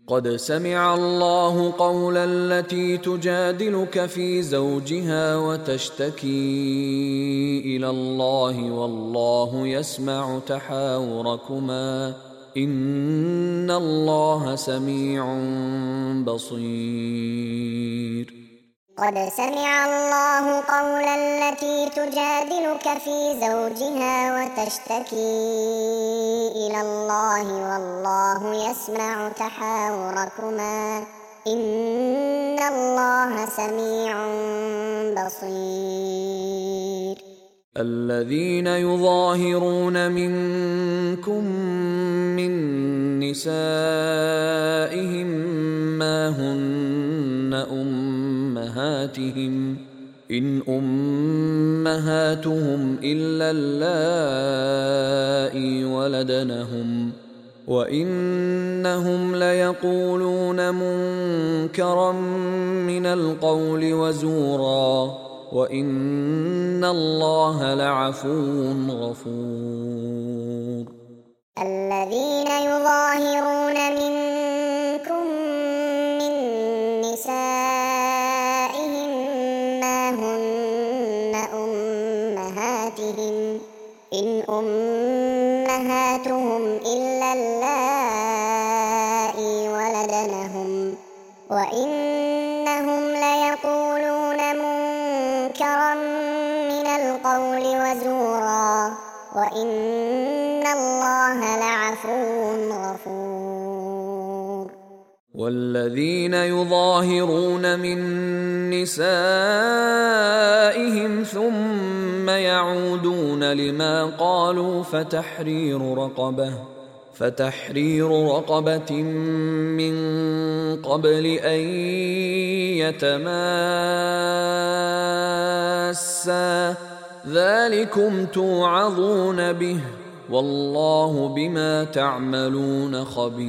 قد سمع الله قول التي تجادلك في زوجها وتشتكي إلى الله والله يسمع تحاوركما إن الله سميع بصير. قد سمع الله قول التي تجادلك في زوجها وتشتكي إلى الله والله يسمع تحاوركما إن الله سميع بصير. الذين يظاهرون منكم من نسائهم ما هن أمهاتهم إن أمهاتهم إلا اللائي ولدنهم وإنهم ليقولون منكرا من القول وزورا وإن الله لعفو غفور. الذين يظاهرون منكم من نسائهم ما هن أمهاتهم إن أمهاتهم إلا اللائي ولدنهم وإنهم ليقولون منكرا من القول وزورا وإن الله لعفو غفور. والذين يظاهرون من نسائهم ثم يعودون لما قالوا فتحرير رقبة من قبل أن يتماسا ذلكم توعظون به والله بما تعملون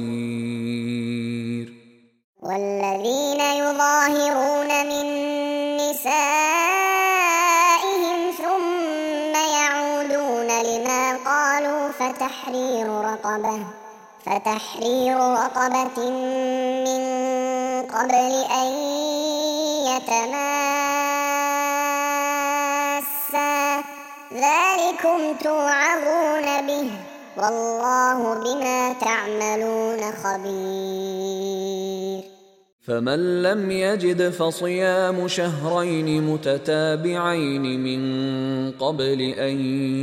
خبير. والذين يظاهرون من نسائهم ثم يعودون لما قالوا فتحرير رقبة من قبل أن يتماسا ذلكم توعظون به والله بما تعملون خبير. فمن لم يجد فصيام شهرين متتابعين من قبل أن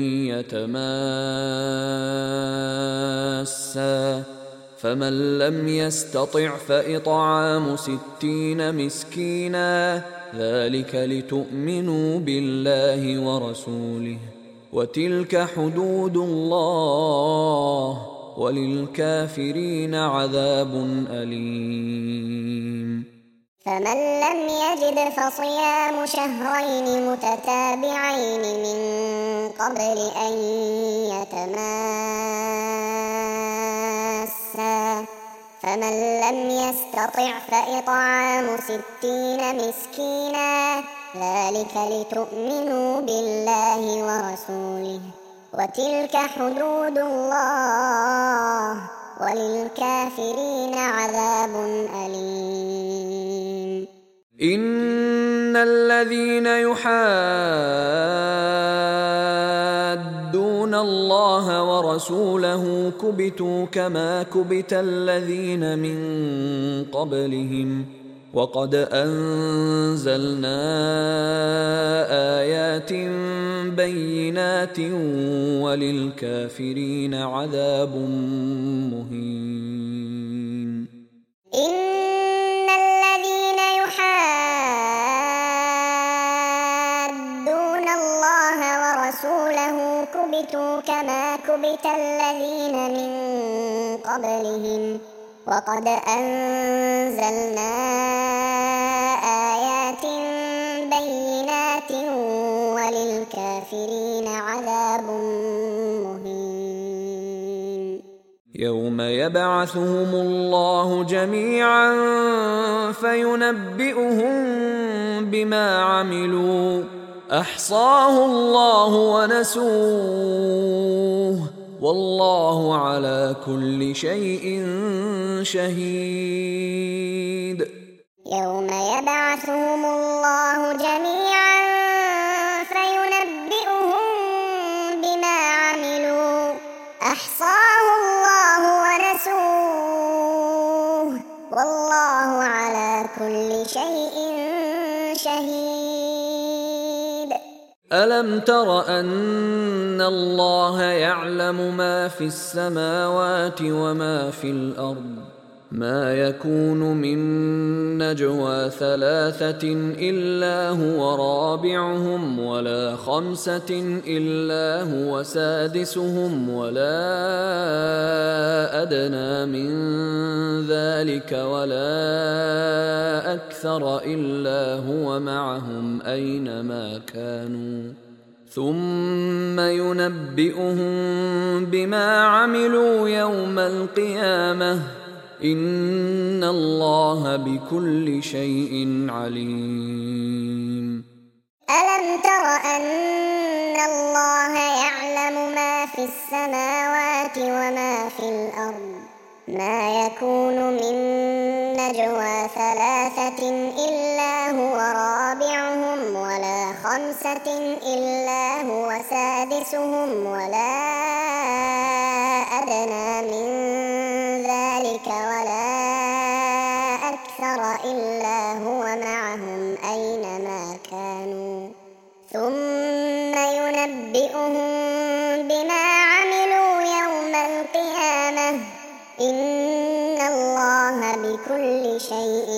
يتماسا فمن لم يستطع فإطعام 60 مسكينا ذلك لتؤمنوا بالله ورسوله وتلك حدود الله وللكافرين عذاب أليم. فمن لم يجد فصيام شهرين متتابعين من قبل أن يتماسا فمن لم يستطع فإطعام 60 مسكينا ذلك لتؤمنوا بالله ورسوله وتلك حدود الله وللكافرين عذاب أليم. إن الذين يحادون الله ورسوله كبتوا كما كبت الذين من قبلهم وقد أنزلنا آيات بينات وللكافرين عذاب مهين. إن الذين يحادون الله ورسوله كبتوا كما كبت الذين من قبلهم وقد أنزلنا آيات بينات وللكافرين عذاب مهين. يوم يبعثهم الله جميعا فينبئهم بما عملوا أحصاه الله ونسوه والله على كل شيء شهيد. يوم يبعثهم الله جميعا فينبئهم بما عملوا أحصاه الله ونسوه والله على كل شيء شهيد. ألم تر أن الله يعلم ما في السماوات وما في الأرض ما يكون من نجوى ثلاثة إلا هو رابعهم ولا خمسة إلا هو سادسهم ولا أدنى من ذلك ولا أكثر إلا هو معهم أينما كانوا ثم ينبئهم بما عملوا يوم القيامة إن الله بكل شيء عليم. ألم تر أن الله يعلم ما في السماوات وما في الأرض ما يكون من نجوى ثلاثة إلا هو رابعهم ولا خمسة إلا هو سادسهم ولا أدنى من ذلك ولا أكثر إلا هو معهم أينما كانوا ثم ينبئهم بما عملوا يوم القيامة إن الله بكل شيء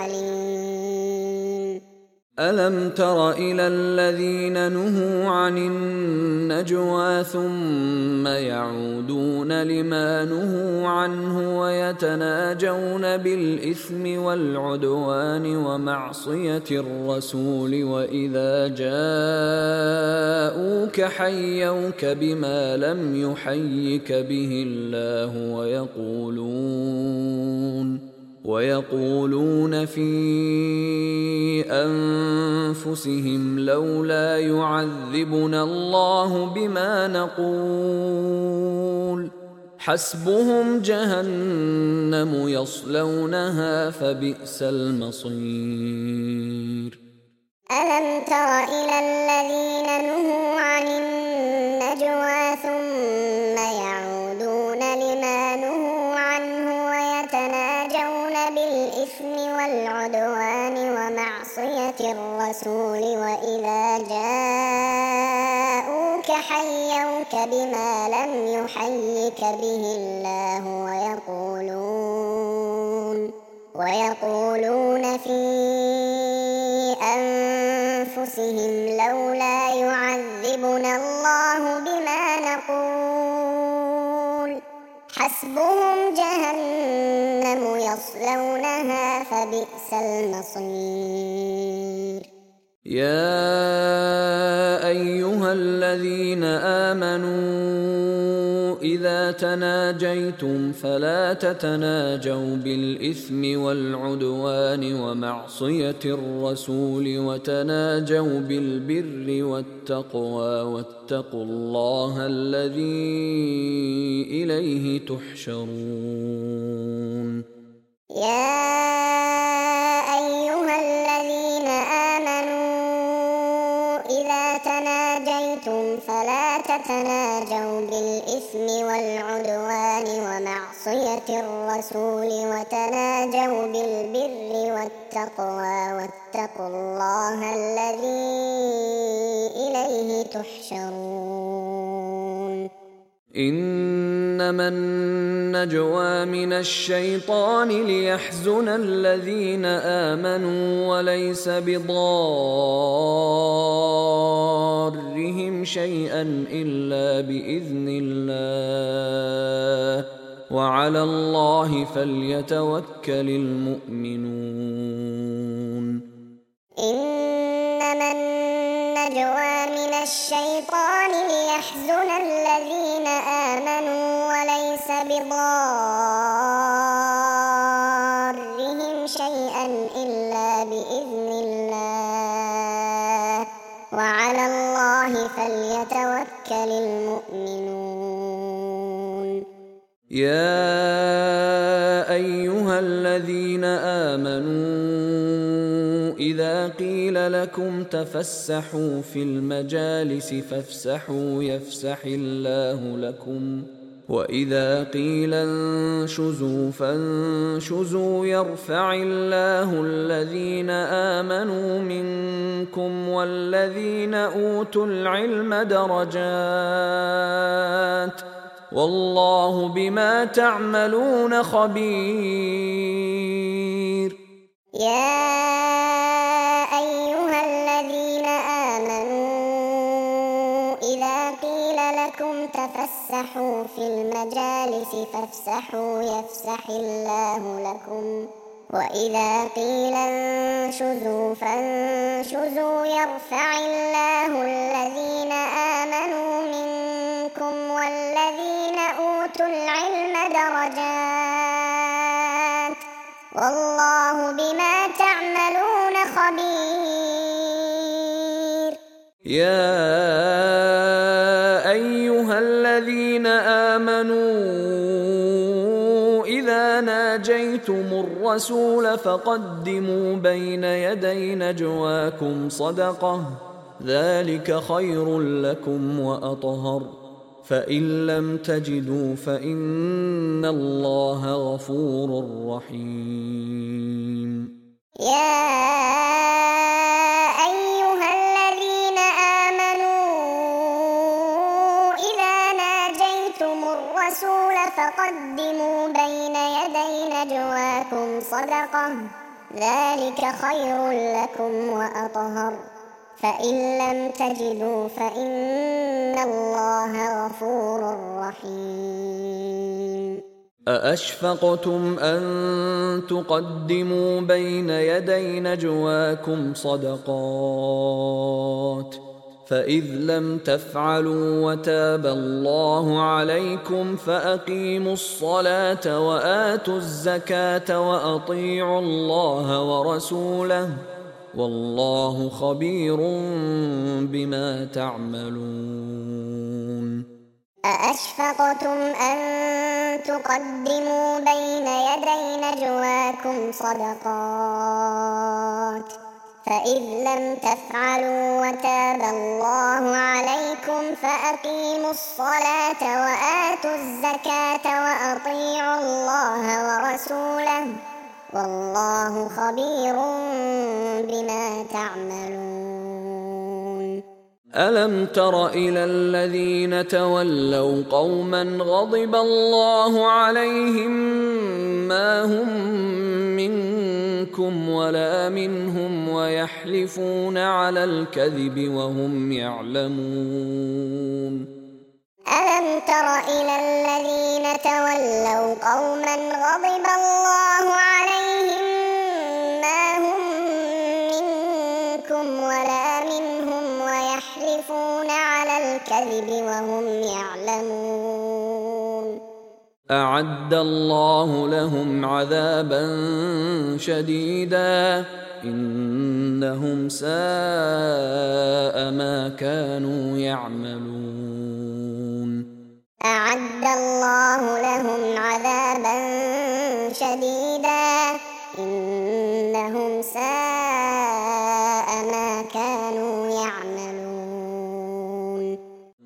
عليم. ألم تر إلى الذين نهوا عن النجوى ثم يعودون لما نهوا عنه ويتناجون بالإثم والعدوان ومعصية الرسول وإذا جاءوك حيوك بما لم يحيك به الله ويقولون في أنفسهم لولا يعذبنا الله بما نقول حسبهم جهنم يصلونها فبئس المصير. ألم تر إلى الذين نهوا عن النجوى ثم يعودون لما نهوا عنه ويتناجون بالإثم والعدوان ومعصية الرسول وإذا جاءوك حيوك بما لم يحيك به الله ويقولون في أنفسهم لولا يعذبنا الله بما نقول حسبهم جهنم يصلونها فبئس المصير. يا أيها الذين آمنوا إذا تناجيتم فلا تتناجوا بالإثم والعدوان ومعصية الرسول وتناجوا بالبر والتقوى واتقوا الله الذي إليه تحشرون. يا أيها الذين آمنوا إذا تناجيتم فلا تتناجوا بالإثم والعدوان ومعصية الرسول وتناجوا بالبر والتقوى واتقوا الله الذي إليه تحشرون. إنما النجوى من الشيطان ليحزن الذين آمنوا وليس بضارهم شيئا إلا بإذن الله وعلى الله فليتوكل المؤمنون. إنما النجوى من الشيطان ليحزن الذين آمنوا وليس بضارهم شيئا إلا بإذن الله وعلى الله فليتوكل المؤمنون. يا أيها الذين آمنوا إذا قيل لكم تفسحوا في المجالس فافسحوا يفسح الله لكم وإذا قيل انشزوا فانشزوا يرفع الله الذين آمنوا منكم والذين أوتوا العلم درجات والله بما تعملون خبير. يا أيها الذين آمنوا إذا قيل لكم تفسحوا في المجالس فافسحوا يفسح الله لكم وإذا قيل انشزوا فانشزوا يرفع الله الذين آمنوا منكم والذين أوتوا العلم درجات والله بما تعملون خبير. يا أيها الذين آمنوا إذا ناجيتم الرسول فقدموا بين يدي نجواكم صدقة ذلك خير لكم وأطهر فإن لم تجدوا فإن الله غفور رحيم. يا أيها الذين آمنوا إذا ناجيتم الرسول فقدموا بين يدي نجواكم صدقة ذلك خير لكم وأطهر فإن لم تجدوا فإن الله غفور رحيم. أأشفقتم أن تقدموا بين يدي نجواكم صدقات فإذ لم تفعلوا وتاب الله عليكم فأقيموا الصلاة وآتوا الزكاة وأطيعوا الله ورسوله والله خبير بما تعملون. أأشفقتم أن تقدموا بين يدي نجواكم صدقات فإذ لم تفعلوا وتاب الله عليكم فأقيموا الصلاة وآتوا الزكاة وأطيعوا الله ورسوله والله خبير بما تعملون. ألم تر إلى الذين تولوا قوما غضب الله عليهم ما هم منكم ولا منهم ويحلفون على الكذب وهم يعلمون. ألم تر إلى الذين تولوا قوما غضب الله عليهم ما هم منكم ولا منهم ويحلفون على الكذب وهم يعلمون. أعد الله لهم عذابا شديدا إنهم ساء ما كانوا يعملون. أعد الله لهم عذابا شديدا إنهم ساء ما كانوا يعملون.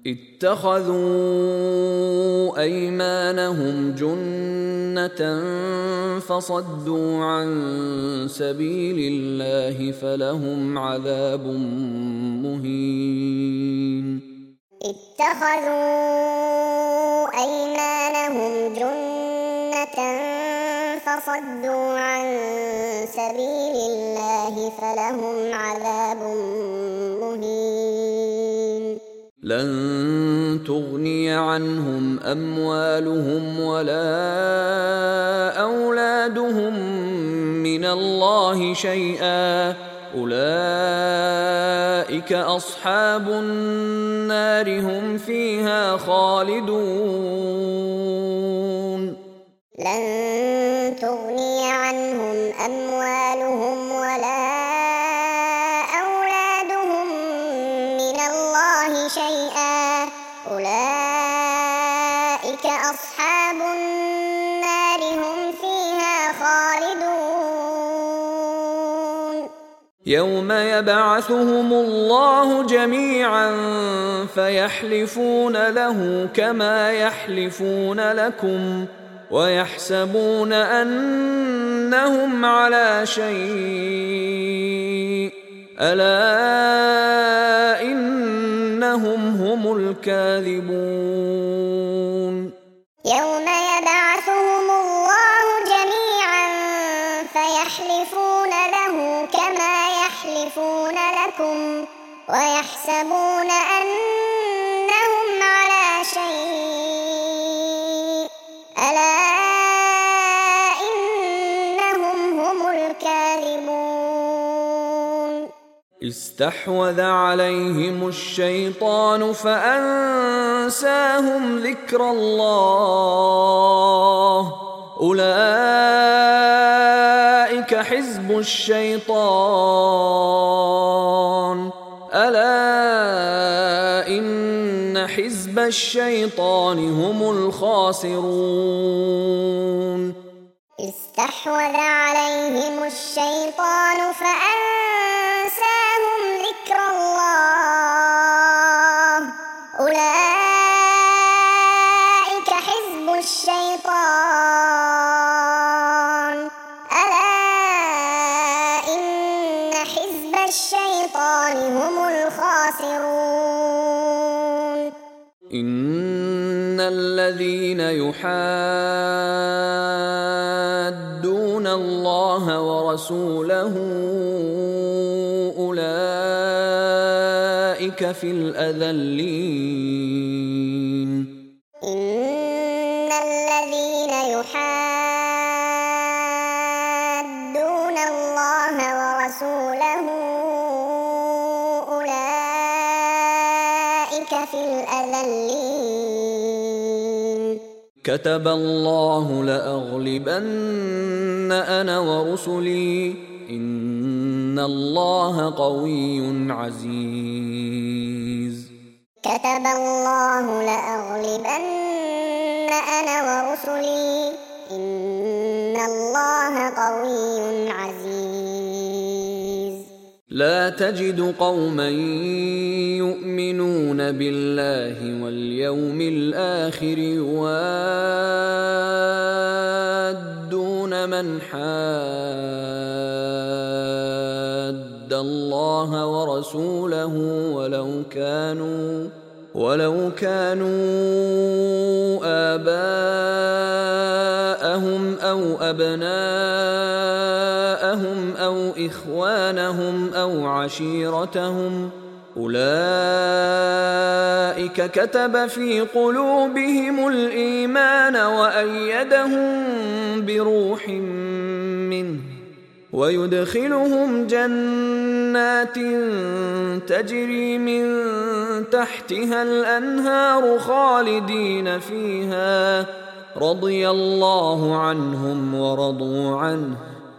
اتخذوا أيمانهم جنة فصدوا عن سبيل الله فلهم عذاب مهين. اتخذوا أيمانهم جنة فصدوا عن سبيل الله فلهم عذاب مهين. لن تغني عنهم أموالهم ولا أولادهم من الله شيئا أولئك أصحاب النار هم فيها خالدون. لن تغني عنهم أموالهم ولا أولادهم من الله شيئا أولئك أصحاب النار يوم يبعثهم الله جميعا فيحلفون له كما يحلفون لكم ويحسبون أنهم على شيء ألا إنهم هم الكاذبون يوم يبعثهم الله جميعا فيحلفون له كما يحلفون لكم ويحسبون أنهم على شيء ألا إنهم هم الكاذبون استحوذ عليهم الشيطان فأنساهم ذكر الله أولئك حزب الشيطان ألا إن حزب الشيطان هم الخاسرون استحوذ عليهم الشيطان فأنساهم ذكر الله أولئك حزب الشيطان ألا إن حزب الشيطان هم الخاسرون إن الذين يحادون الله ورسوله أولئك في الأذلين إن الذين يحادون الله ورسوله أولئك في الأذلين كتب الله لأغلبن أنا ورسلي إن الله قوي عزيز كتب الله لأغلبن أنا ورسلي إن الله قوي عزيز لا تجد قوما يؤمنون بالله واليوم الآخر يوادون من حاد الله ورسوله ولو كانوا آباءهم أو أبناءهم أو إخوانهم أو عشيرتهم أولئك كتب في قلوبهم الإيمان وأيدهم بروح منه ويدخلهم جنات تجري من تحتها الأنهار خالدين فيها رضي الله عنهم ورضوا عنه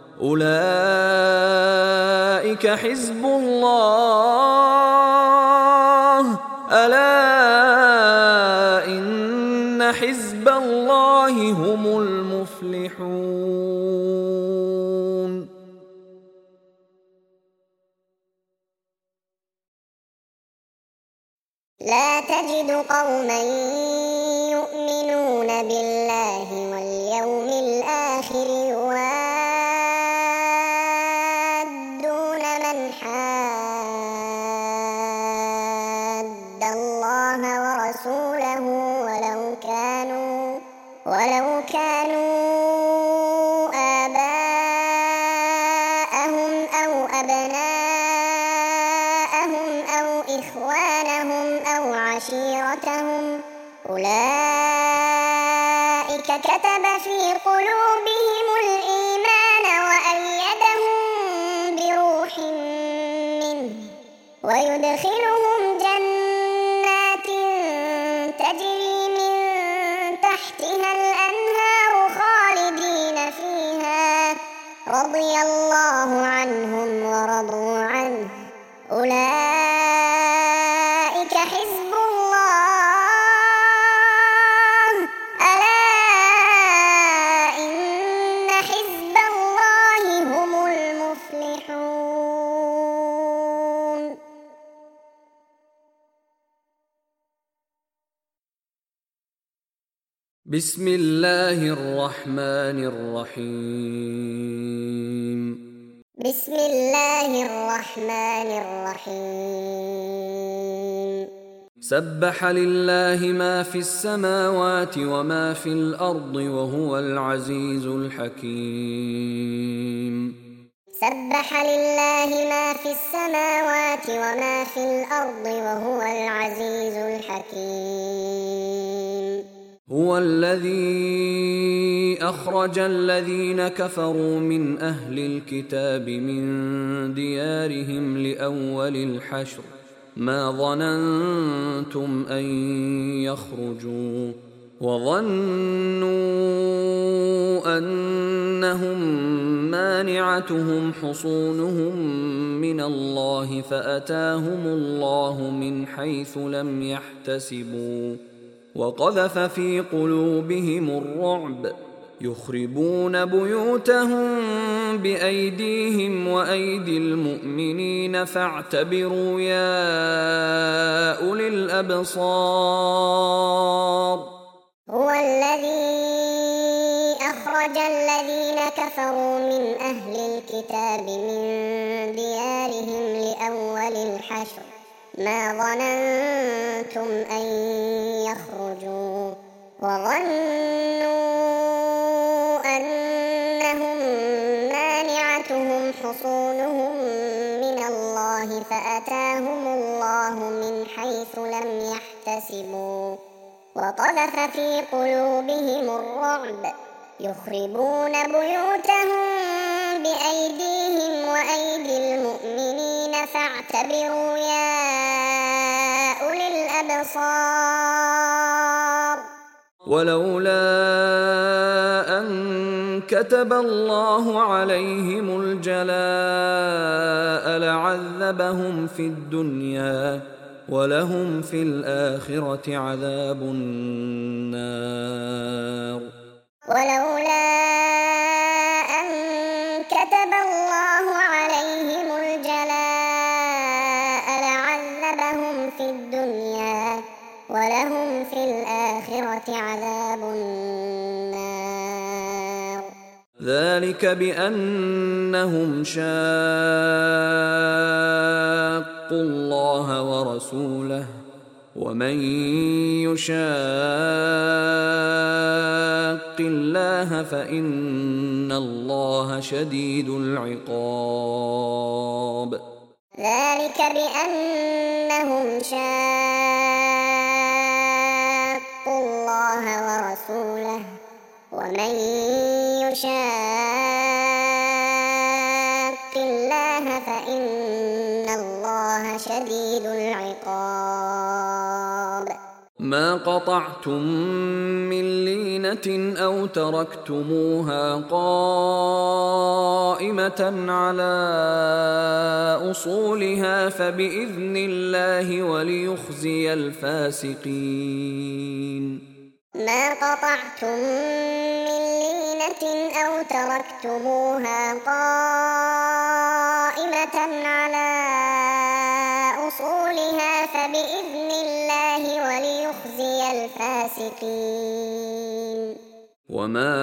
أولئك حزب الله ألا إن حزب الله هم المفلحون لا تجد قوما يؤمنون بالله واليوم الآخر يوادون من حاد الله ورسوله ولو كانوا آباءهم أو أبناءهم أو إخوانهم أو عشيرتهم أولئك كتب في قلوبهم الإيمان وأيدهم بروح منه ويدخلهم جنات تجري من تحتها الأنهار خالدين فيها رضي الله عنهم ورضوا عنه أولئك حزب الله ألا إن حزب الله هم المفلحون بسم الله الرحمن الرحيم. بسم الله الرحمن الرحيم. سبح لله ما في السماوات وما في الأرض وهو العزيز الحكيم. سبح لله ما في السماوات وما في الأرض وهو العزيز الحكيم. هو الذي أخرج الذين كفروا من أهل الكتاب من ديارهم لأول الحشر ما ظننتم أن يخرجوا وظنوا أنهم مانعتهم حصونهم من الله فأتاهم الله من حيث لم يحتسبوا وقذف في قلوبهم الرعب يخربون بيوتهم بأيديهم وأيدي المؤمنين فاعتبروا يا أولي الأبصار. هو الذي أخرج الذين كفروا من أهل الكتاب من ديارهم لأول الحشر ما ظننتم أن يخرجوا وظنوا أنهم مانعتهم حصونهم من الله فأتاهم الله من حيث لم يحتسبوا وقذف في قلوبهم الرعب يخربون بيوتهم بأيديهم وأيدي المؤمنين فاعتبروا يا أولي الأبصار. ولولا أن كتب الله عليهم الجلاء لعذبهم في الدنيا ولهم في الآخرة عذاب النار. ولولا أن كتب الله عليهم الجلاء لعذبهم في الدنيا ولهم في الآخرة عذاب النار. ذلك بأنهم شاقوا الله ورسوله ومن يشاق الله فإن الله شديد العقاب. ذلك بأنهم شاقوا الله ورسوله ومن يشاق الله فإن الله شديد العقاب. ما قطعتم من لينة أو تركتموها قائمة على أصولها فبإذن الله وليخزي الفاسقين. ما قطعتم من لينة أو تركتموها قائمة على أصولها فبإذن الله وليخزي الفاسقين. وما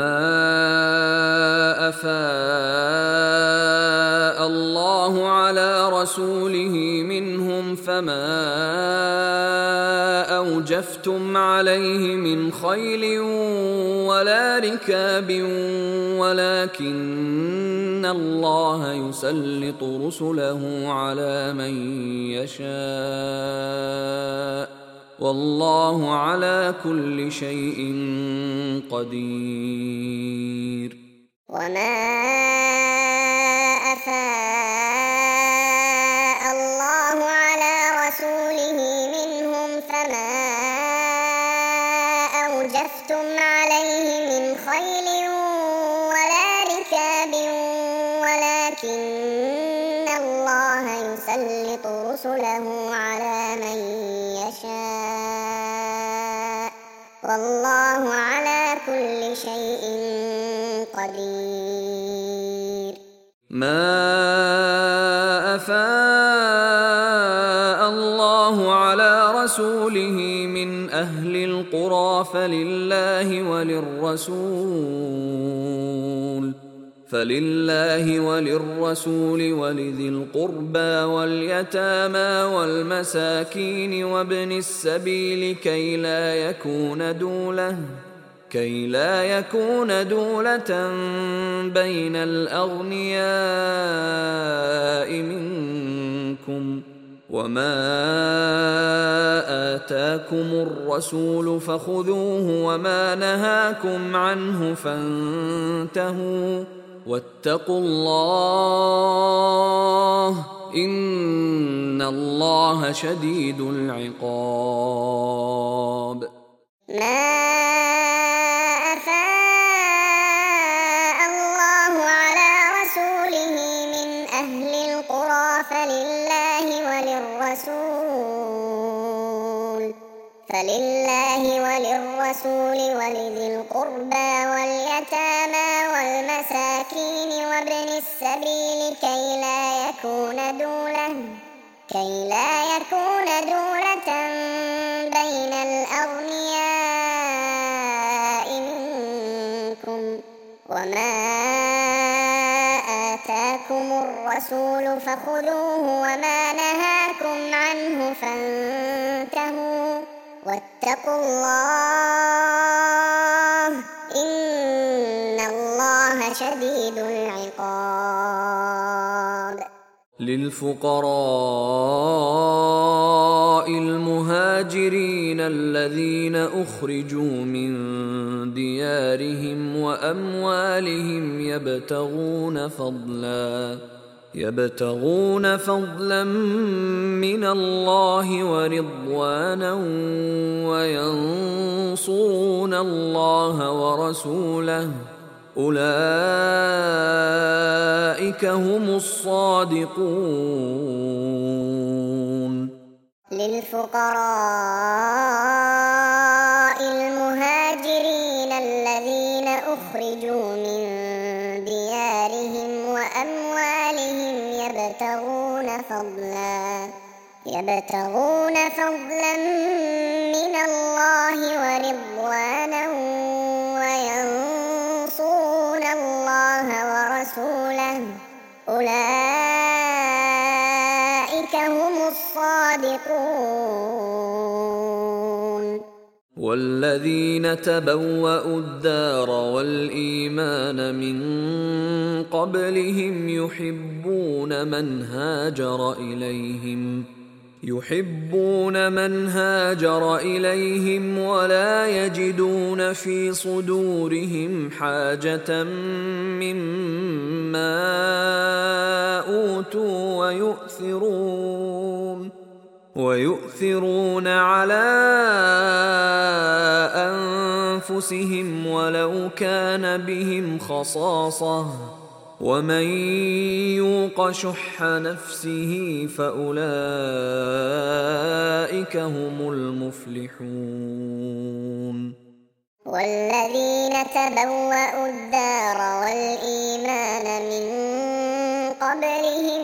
أفاء الله على رسوله منهم فما أوجفتم عليه من خيل ولا ركاب ولكن الله يسلط رسله على من يشاء والله على كل شيء قدير. وما أفاء الله على رسوله منهم فما أوجفتم عليه من خيل ولا ركاب ولكن الله يسلط رسله على من يشاء والله على كل شيء قدير. ما أفاء الله على رسوله من أهل القرى فلله فلله وللرسول ولذي القربى واليتامى والمساكين وابن السبيل كي لا يكون دولة بين الأغنياء منكم. وما آتاكم الرسول فخذوه وما نهاكم عنه فانتهوا واتقوا الله إن الله شديد العقاب. ما أفاء الله على رسوله من أهل القرى فلله وللرسول ولذي القربى واليتامى والمساكين وابن السبيل كي لا يكون دولة بين الأغنياء منكم. وما آتاكم الرسول فخذوه وما نهاكم عنه فانتهوا واتقوا الله إن الله شديد العقاب. للفقراء المهاجرين الذين أخرجوا من ديارهم وأموالهم يبتغون فضلا من الله ورضوانا وينصرون الله ورسوله أولئك هم الصادقون. للفقراء المهاجرين الذين أخرجوا من ديارهم وأموالهم يبتغون فضلا من الله ورضوانا وينصرون الله ورسوله أولئك هم الصادقون. والذين تبوأوا الدار والإيمان من قبلهم يحبون من هاجر إليهم ولا يجدون في صدورهم حاجة مما أوتوا ويؤثرون على أنفسهم ولو كان بهم خصاصة ومن يوق شح نفسه فأولئك هم المفلحون. والذين تبوأوا الدار والإيمان من قبلهم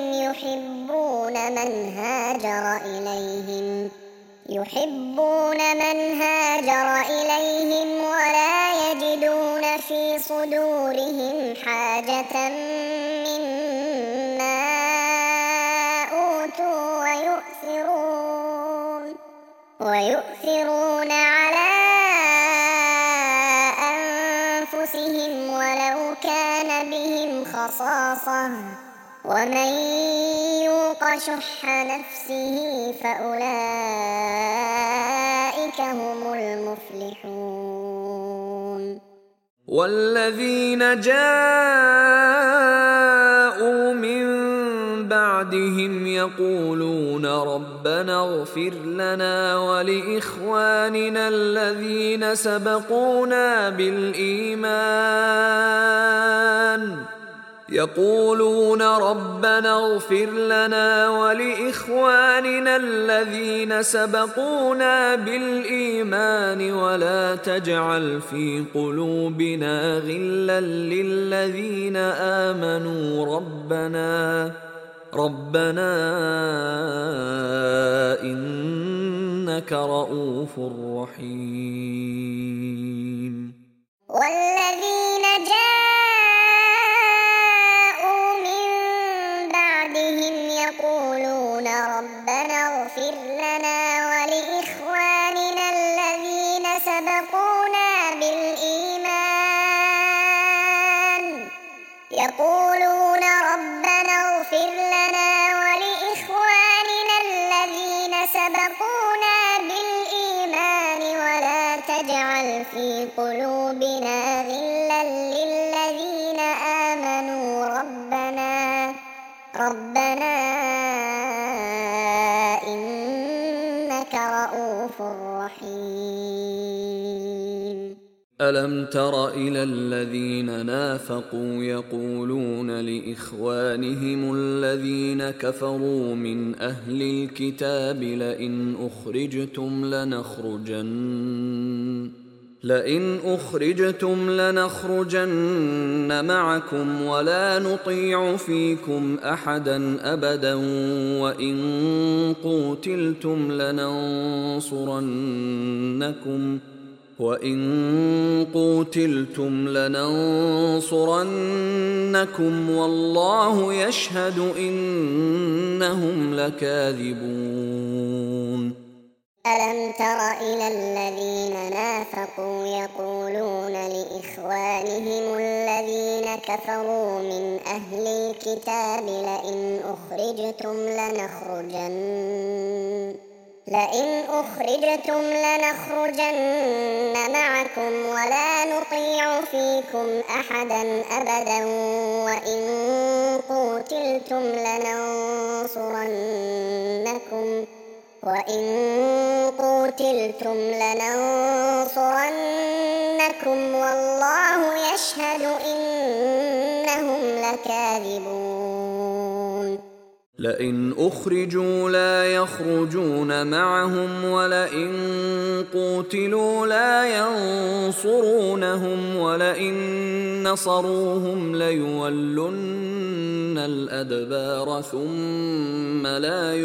يحبون من هاجر إليهم ولا يجدون في صدورهم حاجة مما أوتوا ويؤثرون على أنفسهم ولو كان بهم خصاصة ومن يوق شح نفسه فأولئك هم المفلحون. والذين جاءوا من بعدهم يقولون ربنا اغفر لنا ولإخواننا الذين سبقونا بالإيمان ولا تجعل في قلوبنا غلا للذين آمنوا ربنا إنك رؤوف رحيم. والذين جاءوا من بعدهم يقولون ربنا اغفر لنا ولإخواننا الذين سبقونا بالإيمان ولا تجعل في قلوبنا غلا للذين آمنوا ربنا إنك رؤوف رحيم. ألم تر إلى الذين نافقوا يقولون لإخوانهم الذين كفروا من أهل الكتاب لئن أخرجتم لنخرجن معكم ولا نطيع فيكم أحدا أبدا وإن قوتلتم لننصرنكم والله يشهد إنهم لكاذبون. ألم تر إلى الذين نافقوا يقولون لإخوانهم الذين كفروا من أهل الكتاب لئن أخرجتم لنخرجن معكم ولا نطيع فيكم أحدا أبدا وإن قوتلتم لننصرنكم والله يشهد إنهم لكاذبون. لئن أخرجوا لا يخرجون معهم ولئن قوتلوا لا ينصرونهم ولئن نصروهم ليولن الأدبار ثم لا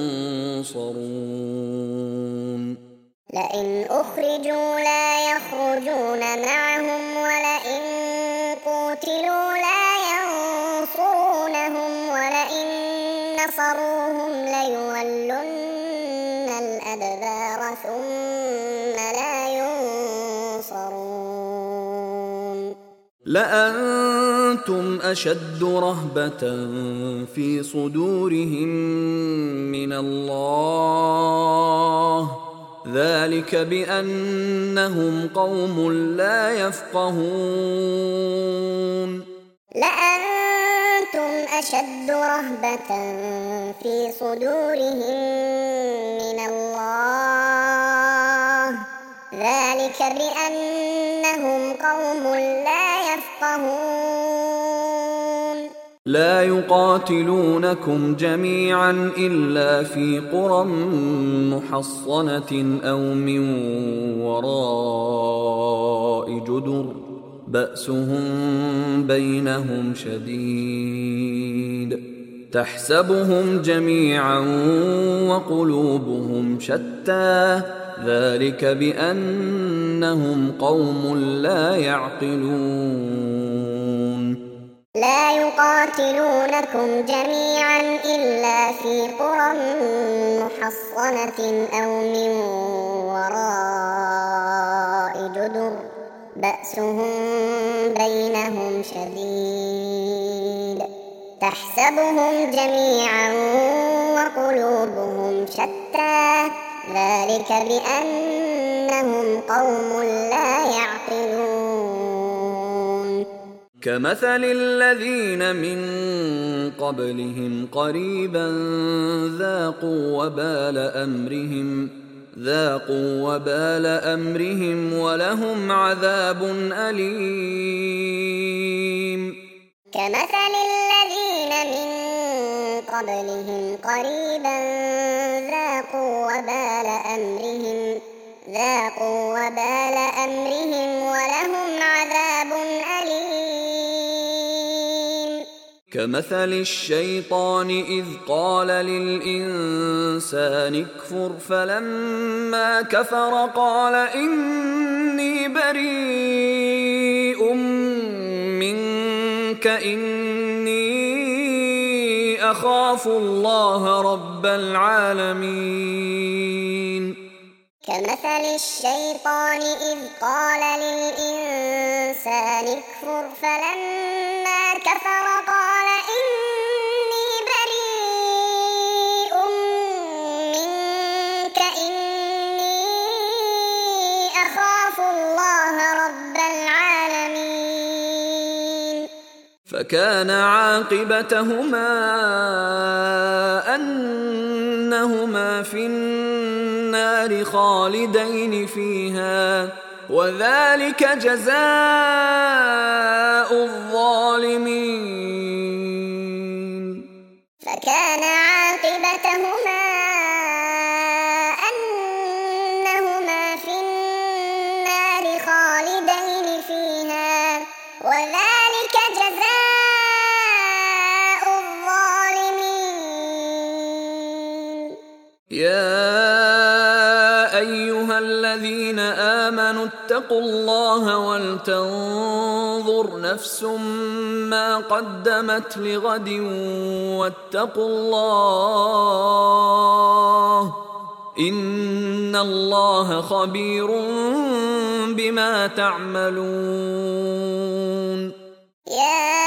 ينصرون. لئن أخرجوا لا يخرجون معهم ولئن قوتلوا لا ينصرونهم ولئن نصروهم ليولن الأدبار ثم لا ينصرون. لأنتم أشد رهبة في صدورهم من الله ذلك بأنهم قوم لا يفقهون. لأنتم أشد رهبة في صدورهم من الله ذلك بأنهم قوم لا يفقهون. لا يقاتلونكم جميعا إلا في قرى محصنة أو من وراء جدر بأسهم بينهم شديد تحسبهم جميعا وقلوبهم شتى ذلك بأنهم قوم لا يعقلون. لا يقاتلونكم جميعا إلا في قرى محصنة أو من وراء جدر بأسهم بينهم شديد تحسبهم جميعا وقلوبهم شتى ذلك بأنهم قوم لا يعقلون. كمثل الذين من قبلهم قريبا ذاقوا وبال أمرهم ولهم عذاب أليم. كمثل الذين من قبلهم قريبا ذاقوا وبال أمرهم ولهم عذاب أليم. كمثل الشيطان إذ قال للإنسان اكفر فلما فلما كفر قال إني بريء منك إني أخاف الله رب العالمين. كمثل الشيطان إذ قال للإنسان اكفر فلما كفر قال إني بريء منك إني أخاف الله رب العالمين. فكان عاقبتهما أنهما في النار خالدين فيها وذلك جزاء الظالمين. فكان عاقبتهما أنهما في النار خالدين فيها وذلك جزاء الظالمين. يا أيها الذين آمنوا اتقوا الله ولتنظر نفس ما قدمت لغد واتقوا الله إن الله خبير بما تعملون. يا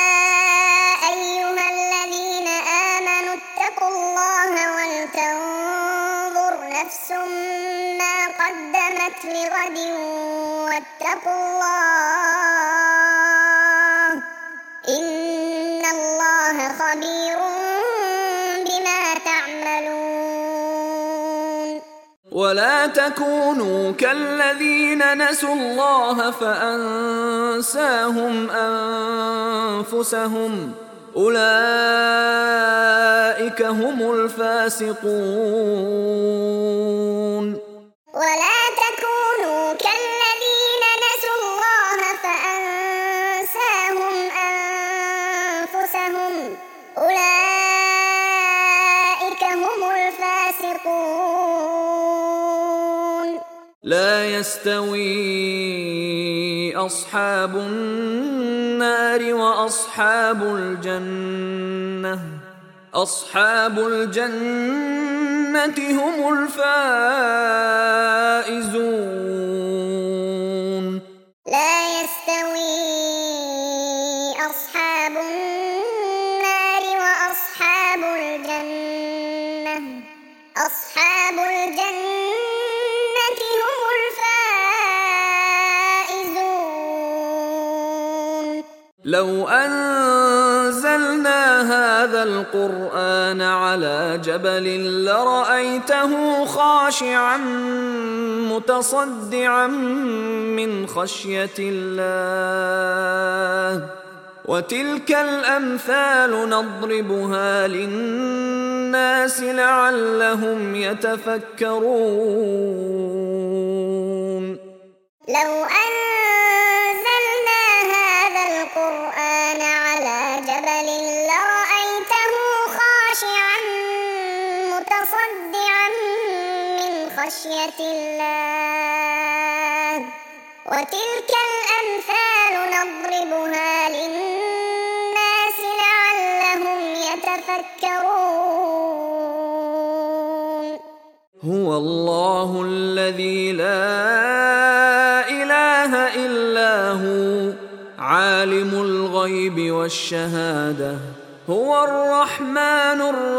أيها الذين آمنوا اتقوا الله ولتنظر نفس ما قدمت لغد واتقوا الله إن الله خبير بما تعملون. ولا تكونوا كالذين نسوا الله فأنساهم أنفسهم أولئك هم الفاسقون. ولا تكونوا كالذين نسوا الله فأنساهم أنفسهم أولئك هم الفاسقون. لا يستوي أصحاب النار وأصحاب الجنة أصحاب الجنة هم الفائزون. لا يستوي أصحاب النار وأصحاب الجنة أصحاب الجنة هم الفائزون. لو أنزلنا هذا القرآن على جبل لرأيته خاشعا متصدعا من خشية الله وتلك الأمثال نضربها للناس لعلهم يتفكرون. لو أنزلنا هذا القرآن على جبل لرأيته خاشعا متصدعا من خشية الله وتلك الأمثال نضربها للناس لعلهم يتفكرون. هو الله الذي لا إله إلا هو عالم الغيب والشهادة هو الرحمن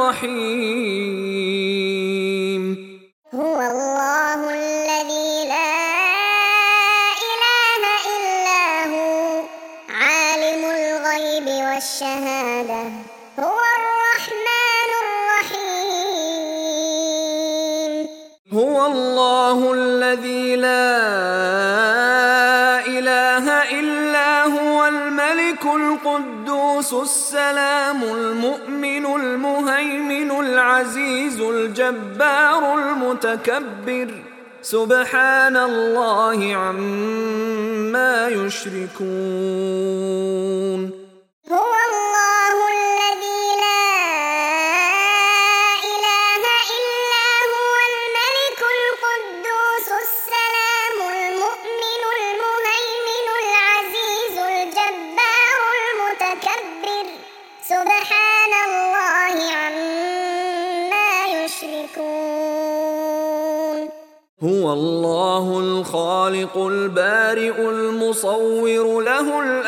الرحيم. هو الله الذي لا إله إلا هو عالم الغيب والشهادة هو الرحمن الرحيم. هو الله الذي لا إله إلا هو الملك القدوس السلام المؤمن المهيمن العزيز الجبار المتكبر سبحان الله عما يشركون. هو الله الذي لا إله إلا هو الملك القدوس السلام المؤمن المهيمن العزيز الجبار المتكبر سبحان الله عما يشركون. هو الله الخالق البارئ المصور له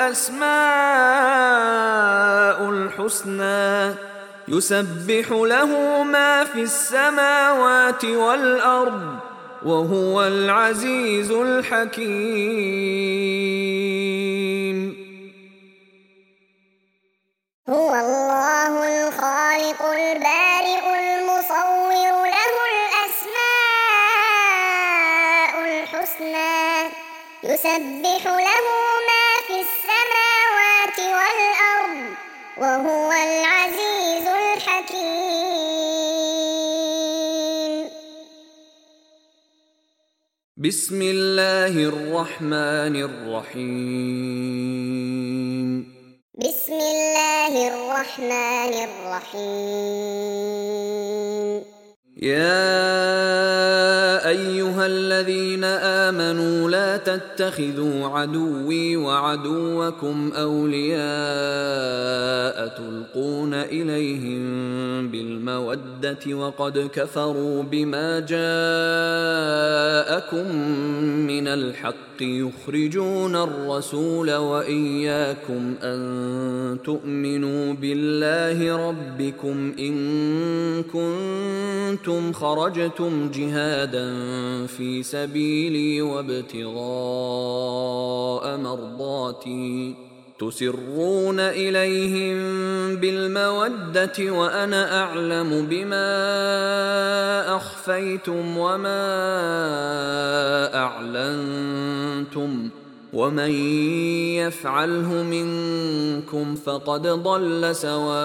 الأسماء الحسنى يسبح له ما في السماوات والأرض وهو العزيز الحكيم. هو الله الخالق البارئ المصور له الأسماء الحسنى يسبح له ما في السماوات والأرض وهو العزيز الحكيم. بسم الله الرحمن الرحيم. بسم الله الرحمن الرحيم. يا أيها الذين آمنوا لا تتخذوا عدوي وعدوكم أولياء تلقون إليهم بالمودة وقد كفروا بما جاءكم من الحق يخرجون الرسول وإياكم أن تؤمنوا بالله ربكم إن كنتم خرجتم جهادا في سبيلي وابتغاء مرضاتي تسرون إليهم بالمودة وأنا أعلم بما أخفيتم وما أعلنتم ومن يفعله منكم فقد ضل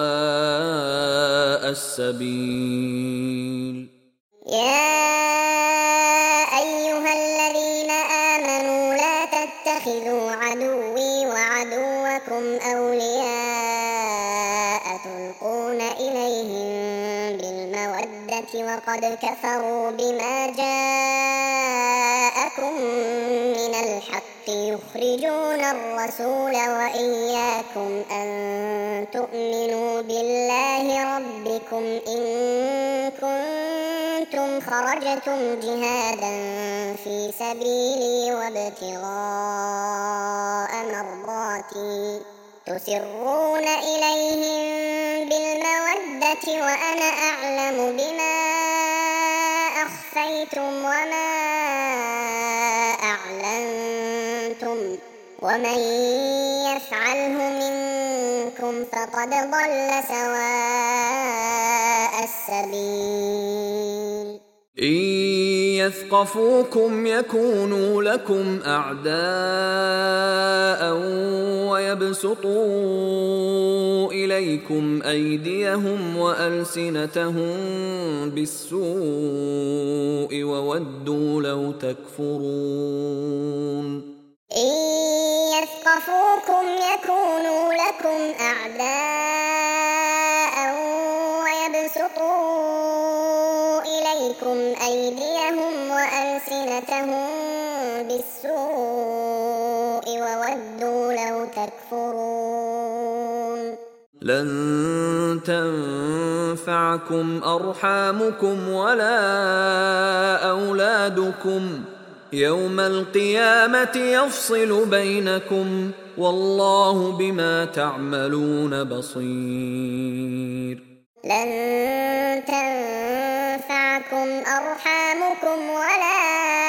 سواء السبيل. يا أيها الذين آمنوا لا تتخذوا عدوي وعدوكم أولياء تلقون إليهم بالمودة وقد كفروا بما جاءكم من الحق يخرجون الرسول وإياكم أن تؤمنوا بالله ربكم إن كنتم خرجتم جهادا في سبيلي وابتغاء مرضاتي تسرون إليهم بالمودة وأنا أعلم بما أخفيتم وما أعلنتم ومن يفعله منكم فقد ضل سواء السبيل. إن يثقفوكم يكونوا لكم أعداء ويبسطوا إليكم أيديهم وألسنتهم بالسوء وودوا لو تكفرون. إن يثقفوكم يكونوا لكم أعداء ويبسطوا إليكم أيديهم وألسنتهم بالسوء وودوا لو تكفرون. لن تنفعكم أرحامكم ولا أولادكم يوم القيامة يفصل بينكم والله بما تعملون بصير. لن تنفعكم أرحامكم ولا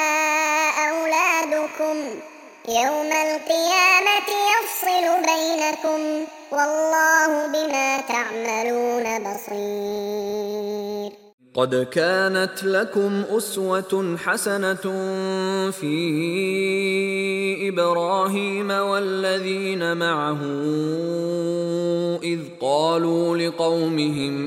أولادكم يوم القيامة يفصل بينكم والله بما تعملون بصير. قد كانت لكم أسوة حسنة في إبراهيم والذين معه إذ قالوا لقومهم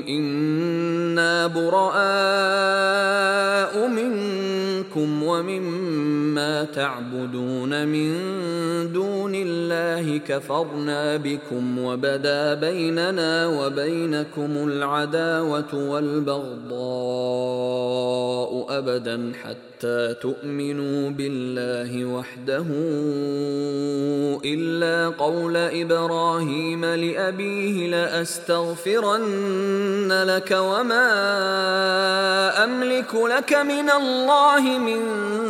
إنا براء منكم ومما ما تعبدون من دون الله كفرنا بكم وبدا بيننا وبينكم العداوة والبغضاء أبدا حتى تؤمنوا بالله وحده إلا قول إبراهيم لأبيه لأستغفرن لك وما أملك لك من الله من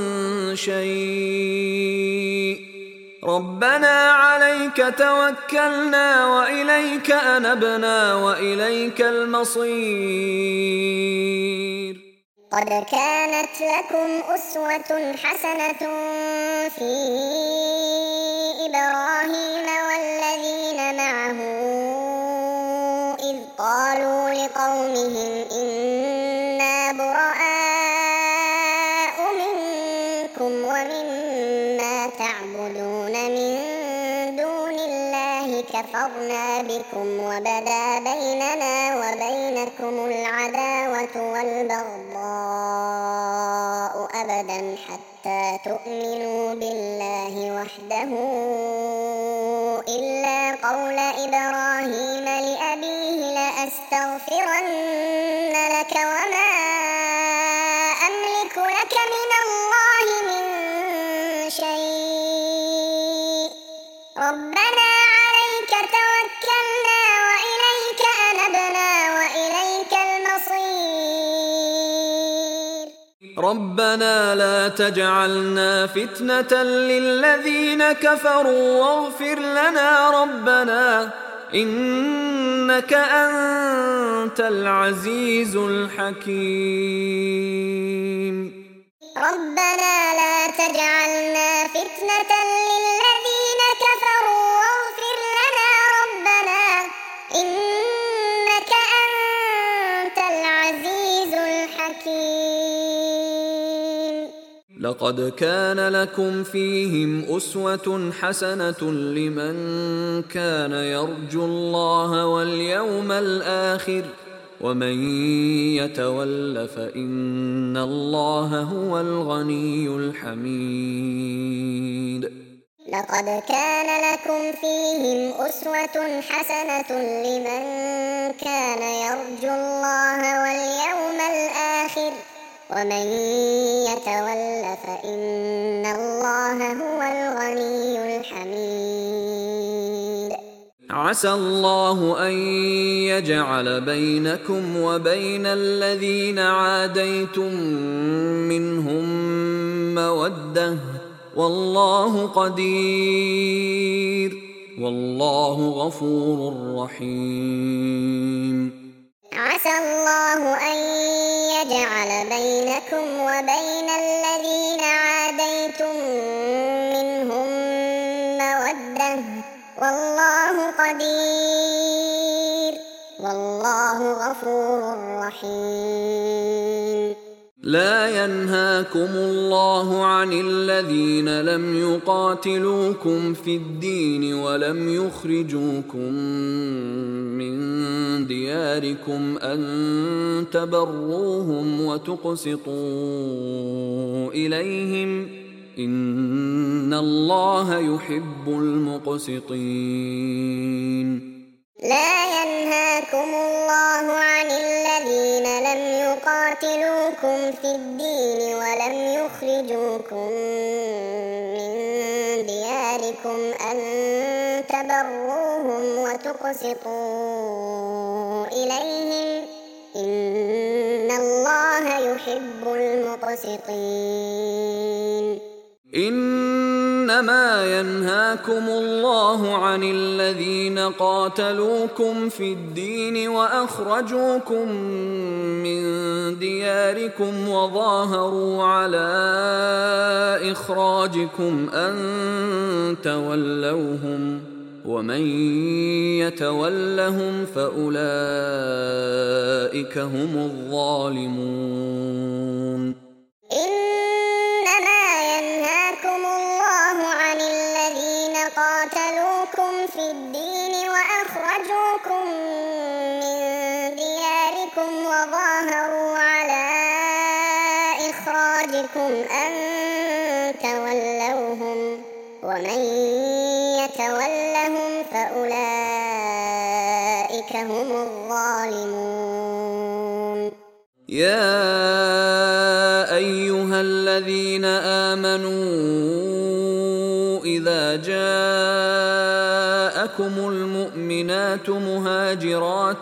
شيء ربنا عليك توكلنا وإليك أنبنا وإليك المصير. قد كانت لكم أسوة حسنة في إبراهيم والذين معه إذ قالوا لقومهم إنا براء منكم ومما تعبدون من دون الله كفرنا بكم وبدا بيننا وبينكم العداوة والبغضاء أبدا حتى تؤمنوا بالله وحده إلا قول إبراهيم لأبيه لأستغفرن لك وما أملك لك من الله من شيء ربنا عليك توكلنا وإليك أنبنا وإليك المصير. ربنا لا تجعلنا فتنة للذين كفروا واغفر لنا ربنا إنك أنت العزيز الحكيم. ربنا لا تجعلنا فتنة للذين كفروا واغفر لنا ربنا إنك أنت العزيز الحكيم. لقد كان لكم فيهم أسوة حسنة لمن كان يرجو الله واليوم الآخر ومن يتول فإن الله هو الغني الحميد. لقد كان لكم فيهم أسوة حسنة لمن كان يرجو الله واليوم الآخر ومن يتول فإن الله هو الغني الحميد. عسى الله أن يجعل بينكم وبين الذين عاديتم منهم مودة والله قدير والله غفور رحيم. عسى الله أن يجعل بينكم وبين الذين عاديتم منهم مودة والله قدير والله غفور رحيم. لا ينهاكم الله عن الذين لم يقاتلوكم في الدين ولم يخرجوكم من دياركم أن تبروهم وتقسطوا إليهم إن الله يحب المقسطين. لا ينهاكم الله عن الذين لم يقاتلوكم في الدين ولم يخرجوكم من دياركم أن تبروهم وتقسطوا إليهم إن الله يحب المقسطين. إنما ينهاكم الله عن الذين قاتلوكم في الدين وأخرجوكم من دياركم وظاهروا على إخراجكم أن تولوهم ومن يتولهم فأولئك هم الظالمون. إنما ينهاكم الله عن الذين قاتلوكم في الدين وأخرجوكم من دياركم وظاهروا على إخراجكم أن يتولهم فأولئك هم الظالمون. يا أيها الذين آمنوا إذا جاءكم المؤمنات مهاجرات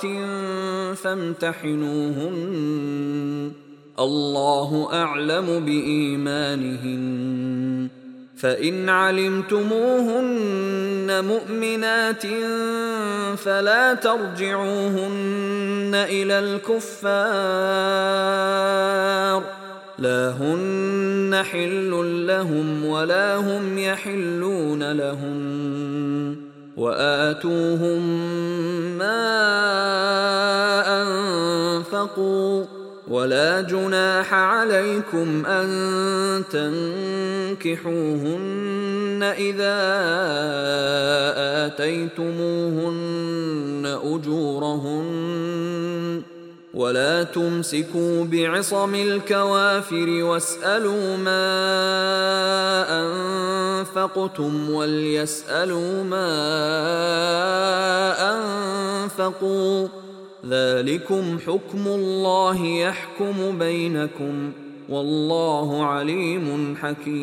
فامتحنوهن الله أعلم بإيمانهن فإن علمتموهن مؤمنات فلا ترجعوهن إلى الكفار لا هن حل لهم ولا هم يحلون لهم وآتوهم ما أنفقوا ولا جناح عليكم أن تنكحوهن إذا آتيتموهن أجورهن ولا تمسكوا بعصم الكوافر واسألوا ما أنفقتم وليسألوا ما أنفقوا ذلكم حكم الله يحكم بينكم والله عليم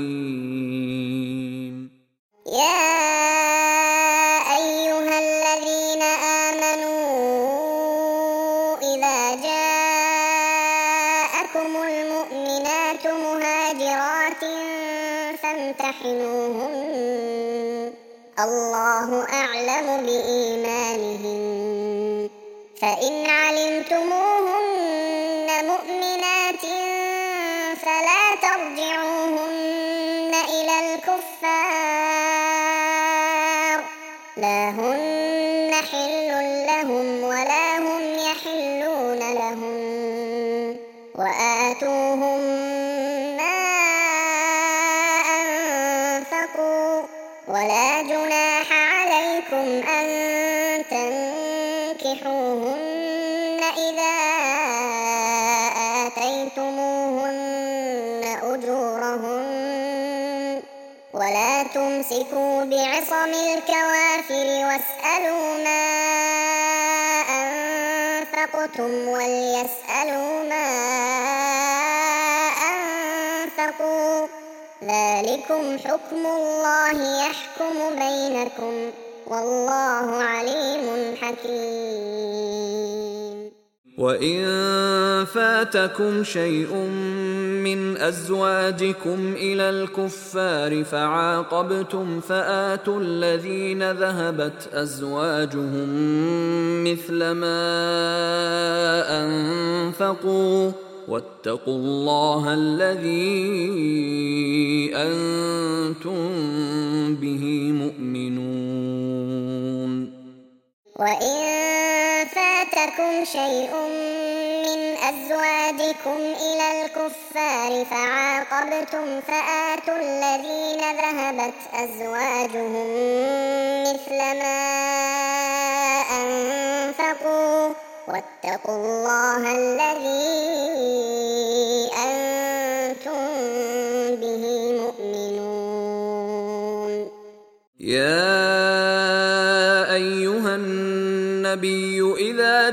حكيم. يا أيها الذين آمنوا إذا جاءكم المؤمنات مهاجرات فامتحنوهن الله أعلم بإيمانهن فإن علمتموهن مؤمنات فلا ترجعوهن إلى الكفار لا هن حل لهم ولا هم يحلون لهم وآتوهم ما أنفقوا ولا جناح عليكم أن تنكحوهن إذا آتيتموهن أجورهن ولا تمسكوا بعصم الكوافر واسألوا ما أنفقتم وليسألوا ما أنفقوا ذلكم حكم الله يحكم بينكم والله عليم حكيم. وإن فاتكم شيء من أزواجكم إلى الكفار فعاقبتم فآتوا الذين ذهبت أزواجهم مثل ما أنفقوا واتقوا الله الذي أنتم به مؤمنون. وإن فاتكم شيء من أزواجكم إلى الكفار فعاقبتم فآتوا الذين ذهبت أزواجهم مثل ما أنفقوا واتقوا الله الذي أنتم به مؤمنون. يا أيها النبي إذا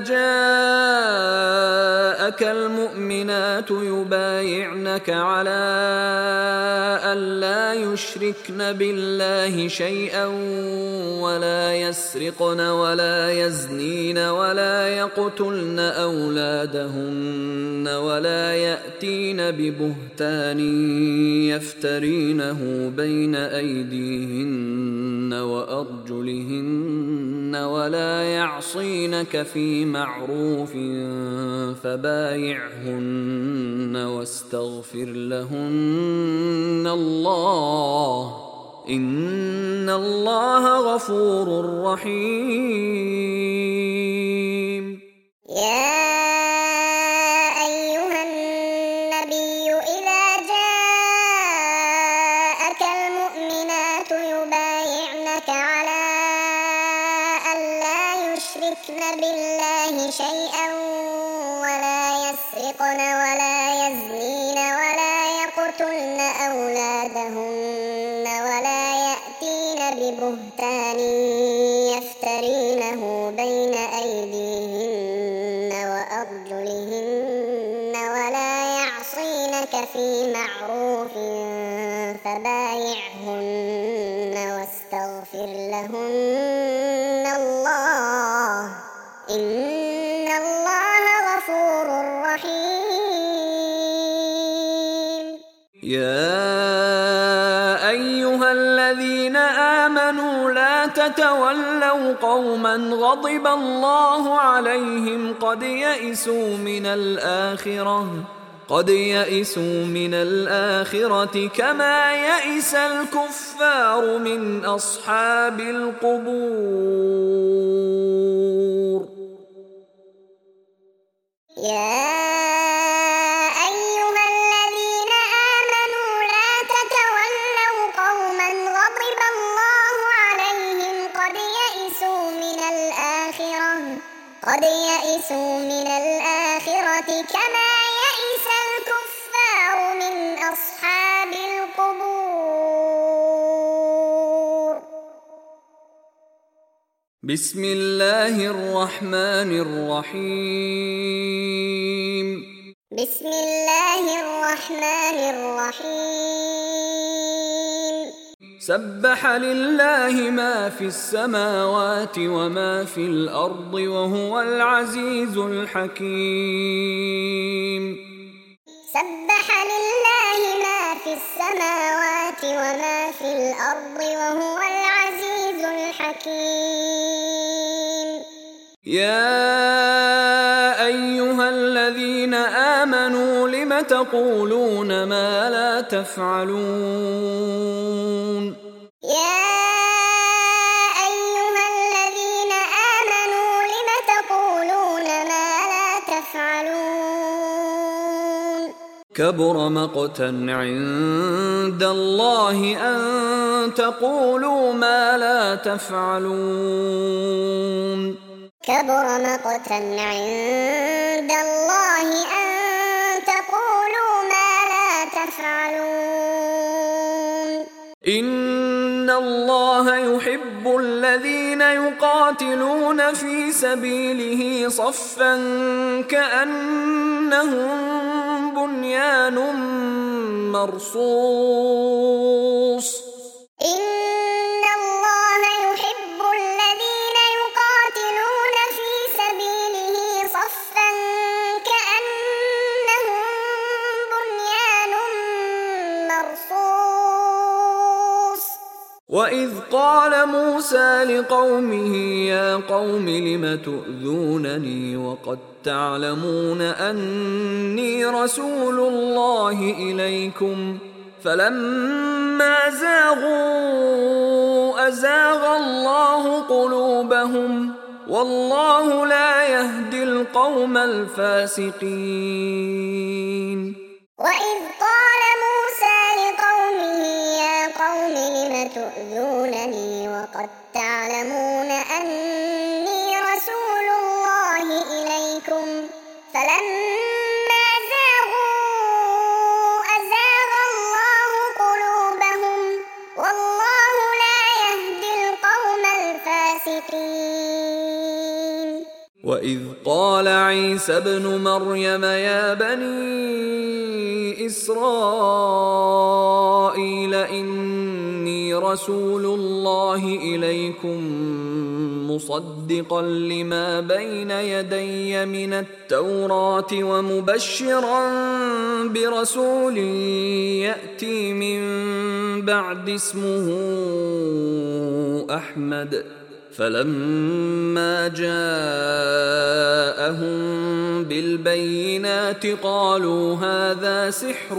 جاءك المؤمنات يبايعنك على أن لا يشركن بالله شيئا ولا يسرقن ولا يزنين ولا يقتلن أولادهن ولا يأتين ببهتان يفترينه بين أيديهن وأرجلهن ولا يعصينك في معروف فبايعهن واستغفر لهن الله إن الله غفور رحيم. يا أيها النبي إذا جاءك المؤمنات يبايعنك على أن لا يشركن بالله شيئا ولا يسرقن ولا يزنين ولا يقتلن أولادهن في معروف فبايعهن واستغفر لهن الله إن الله غفور رحيم. يا أيها الذين آمنوا لا تتولوا قوما غضب الله عليهم قد يئسوا من الآخرة كما يئس الكفار من أصحاب القبور. يا أيها الذين آمنوا لا تتولوا قوما غضب الله عليهم قد يئسوا من الآخرة كما يئس الكفار من أصحاب القبور. بسم الله الرحمن الرحيم. بسم الله الرحمن الرحيم. سبح لله ما في السماوات وما في الأرض وهو العزيز الحكيم. سبح لله ما في السماوات وما في الأرض وهو العزيز الحكيم. يا أيها الذين آمنوا لم تقولون ما لا تفعلون. يا أيها الذين آمنوا لم تقولون ما لا تفعلون. كبر مقتا عند الله أن تقولوا ما لا تفعلون. كبر مقتا عند الله أن تقولوا ما لا تفعلون. إن الله يحب الذين يقاتلون في سبيله صفا كأنهم بنيان مرصوص. إن الله يحب الذين يقاتلون في سبيله صفا كأنهم بنيان مرصوص. وإذ قال موسى لقومه يا قوم لم تؤذونني وقد تعلمون أني رسول الله إليكم فلما زاغوا أزاغ الله قلوبهم والله لا يهدي القوم الفاسقين. وإذ قال موسى لقومه يا قوم لم تؤذونني وقد تعلمون أني رسول الله إليكم فلما زاغوا أزاغ الله قلوبهم والله لا يهدي القوم الفاسقين. وإذ قال عيسى ابن مريم يا بني إسرائيل إني رسول الله إليكم مصدقا لما بين يدي من التوراة ومبشرا برسول يأتي من بعد اسمه أحمد فلما جاءهم بالبينات قالوا هذا سحر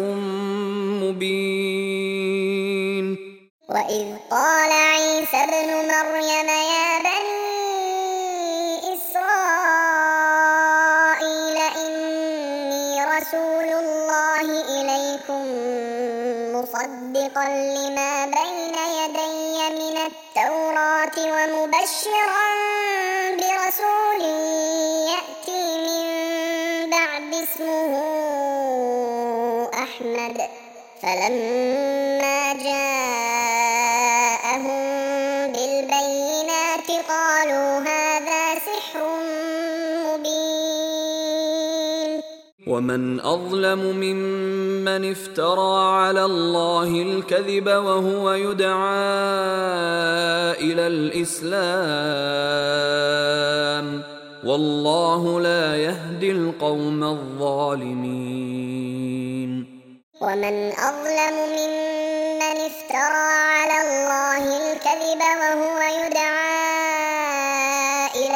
مبين. وإذ قال عيسى ابن مريم يا بني إسرائيل إني رسول الله إليكم مصدقا لما بين يدي من التوراة ومبشرا برسول يأتي من بعد اسمه أحمد فلما جاءهم بالبينات قالوا هذا سحر مبين. ومن أظلم ممن افترى على الله الكذب وهو يدعى إلى الإسلام والله لا يهدي القوم الظالمين. ومن أظلم ممن افترى على الله الكذب وهو يدعى إلى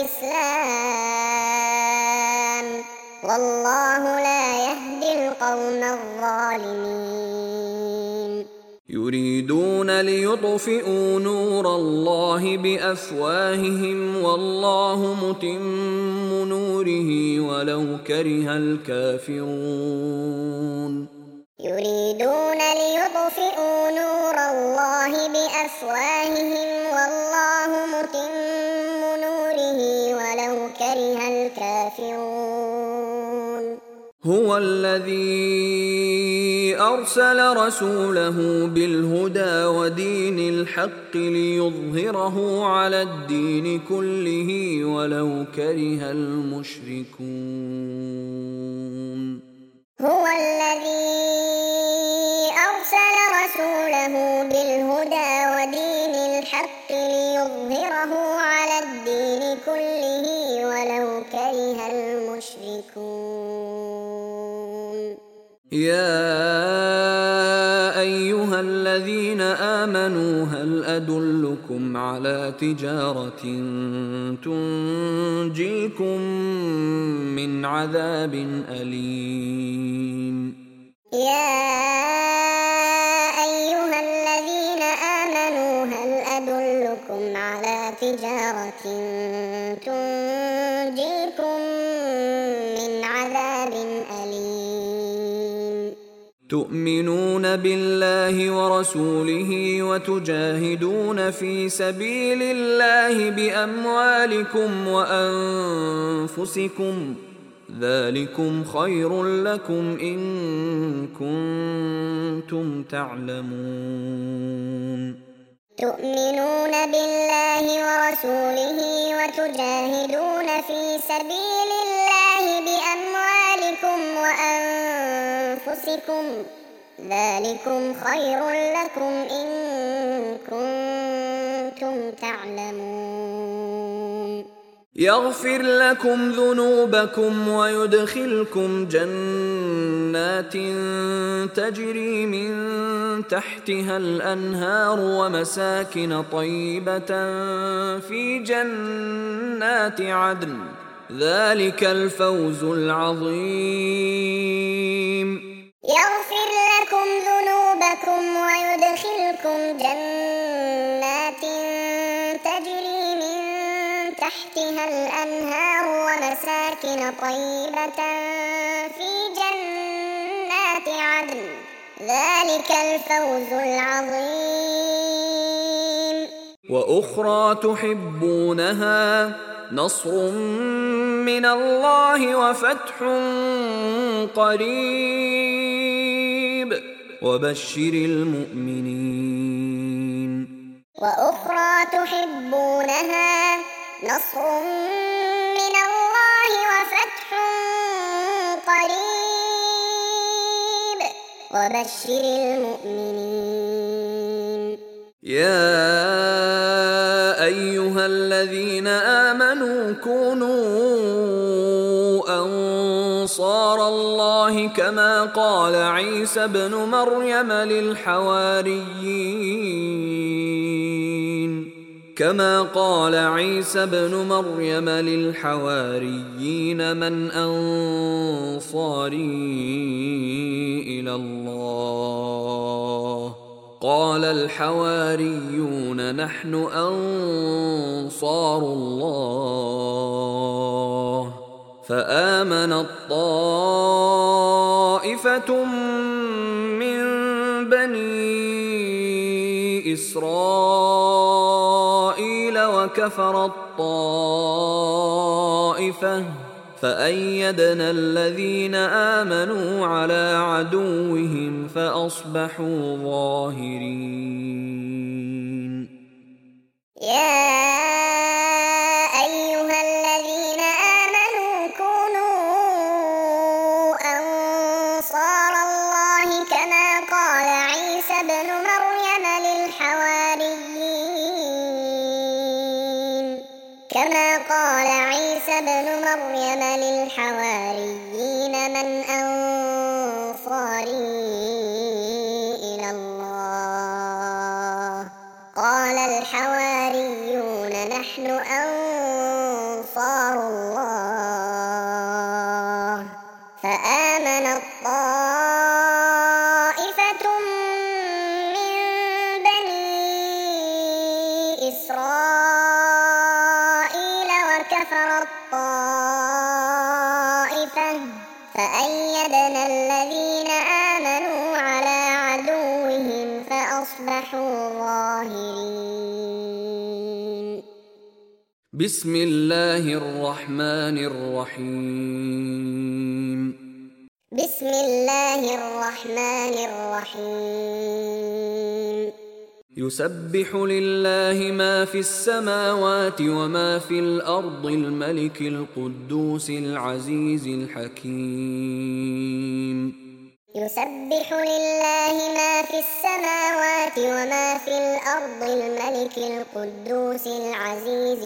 الإسلام والله لا يهدي القوم الظالمين. يريدون ليطفئوا نور الله بأفواههم والله متم نوره ولو كره الكافرون. يريدون ليطفئوا نور الله بأفواههم والله متم نوره ولو كره الكافرون. هو الذي أرسل رسوله بالهدى ودين الحق ليظهره على الدين كله ولو كره المشركون. هو الذي أرسل رسوله بالهدى ودين الحق ليظهره على الدين كله ولو كره المشركون. يا أيها الذين آمنوا هل أدلكم على تجارة تنجيكم من عذاب أليم؟ يا أيها الذين آمنوا هل أدلكم على تجارة تنجيكم من عذاب أليم؟ تؤمنون بالله ورسوله وتجاهدون في سبيل الله بأموالكم وأنفسكم ذلكم خير لكم إن كنتم تعلمون. تؤمنون بالله ورسوله وتجاهدون في سبيل الله بأموالكم وأنفسكم ذلكم خير لكم إن كنتم تعلمون. يغفر لكم ذنوبكم ويدخلكم جنات تجري من تحتها الأنهار ومساكن طيبة في جنات عدن ذلك الفوز العظيم. يغفر لكم ذنوبكم ويدخلكم جنات تجري من تحتها الأنهار ومساكن طيبة في جنات عدن ذلك الفوز العظيم. وأخرى تحبونها نصر من الله وفتح قريب وبشر المؤمنين. وأخرى تحبونها نصر من الله وفتح قريب وبشر المؤمنين. يا أيها الذين آمنوا كونوا أنصار الله كما قال عيسى بن مريم للحواريين من أنصاري إلى الله قال الحواريون نحن أنصار الله فآمنت طائفة من بني إسرائيل وكفرت طائفة فأيدنا الذين آمنوا على عدوهم فأصبحوا ظاهرين. يا أيها الذين آمنوا كونوا للحواريين من أنصاري إلى الله قال الحواريون نحن أنصار الله فآمنت طائفة من بني إسرائيل وكفرت طائفة فأيدنا الذين آمنوا على عدوهم فأصبحوا ظاهرين. بسم الله الرحمن الرحيم. بسم الله الرحمن الرحيم. يسبح لله ما في السماوات وما في الأرض الملك القدوس العزيز الحكيم. يسبح لله ما في السماوات وما في الأرض الملك القدوس العزيز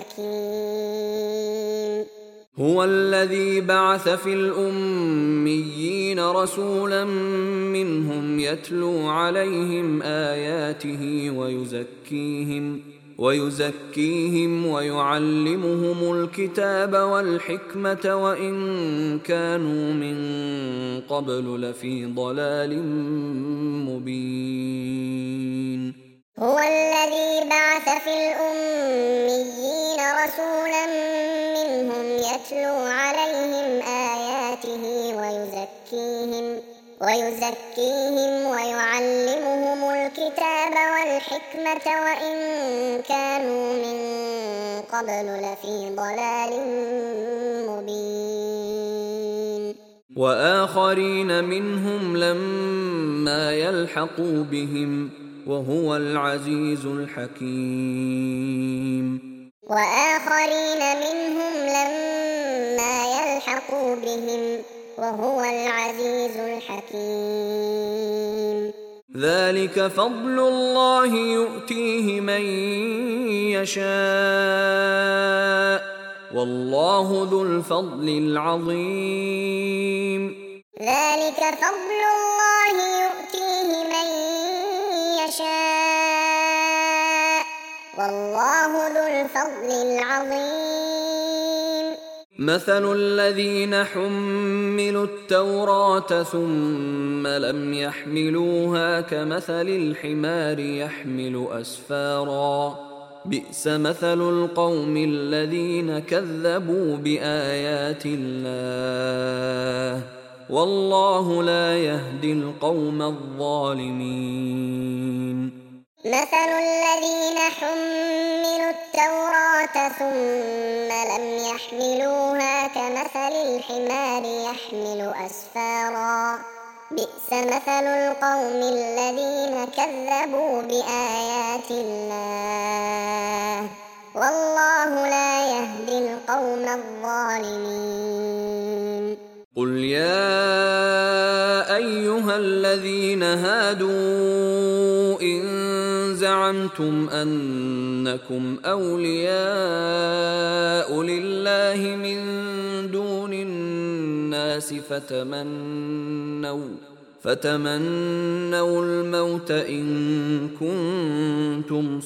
الحكيم. هو الذي بعث في الأميين رسولا منهم يتلو عليهم آياته ويزكيهم ويعلمهم الكتاب والحكمة وإن كانوا من قبل لفي ضلال مبين. هو الذي بعث في الأميين رسولا منهم يتلو عليهم آياته ويزكيهم ويعلمهم الكتاب والحكمة وإن كانوا من قبل لفي ضلال مبين. وآخرين منهم لما يلحقوا بهم وهو العزيز الحكيم. وآخرين منهم لما يلحقوا بهم وهو العزيز الحكيم. ذلك فضل الله يؤتيه من يشاء والله ذو الفضل العظيم. ذلك فضل الله يؤتيه من يشاء والله ذو الفضل العظيم. مثل الذين حملوا التوراة ثم لم يحملوها كمثل الحمار يحمل أسفارا بئس مثل القوم الذين كذبوا بآيات الله والله لا يهدي القوم الظالمين. مثل الذين حملوا التوراة ثم لم يحملوها كمثل الحمار يحمل أسفارا بئس مثل القوم الذين كذبوا بآيات الله والله لا يهدي القوم الظالمين. قل يا أيها الذين هادوا إن زعمتم أنكم أولياء لله من دون الناس فتمنوا الموت إن كنتم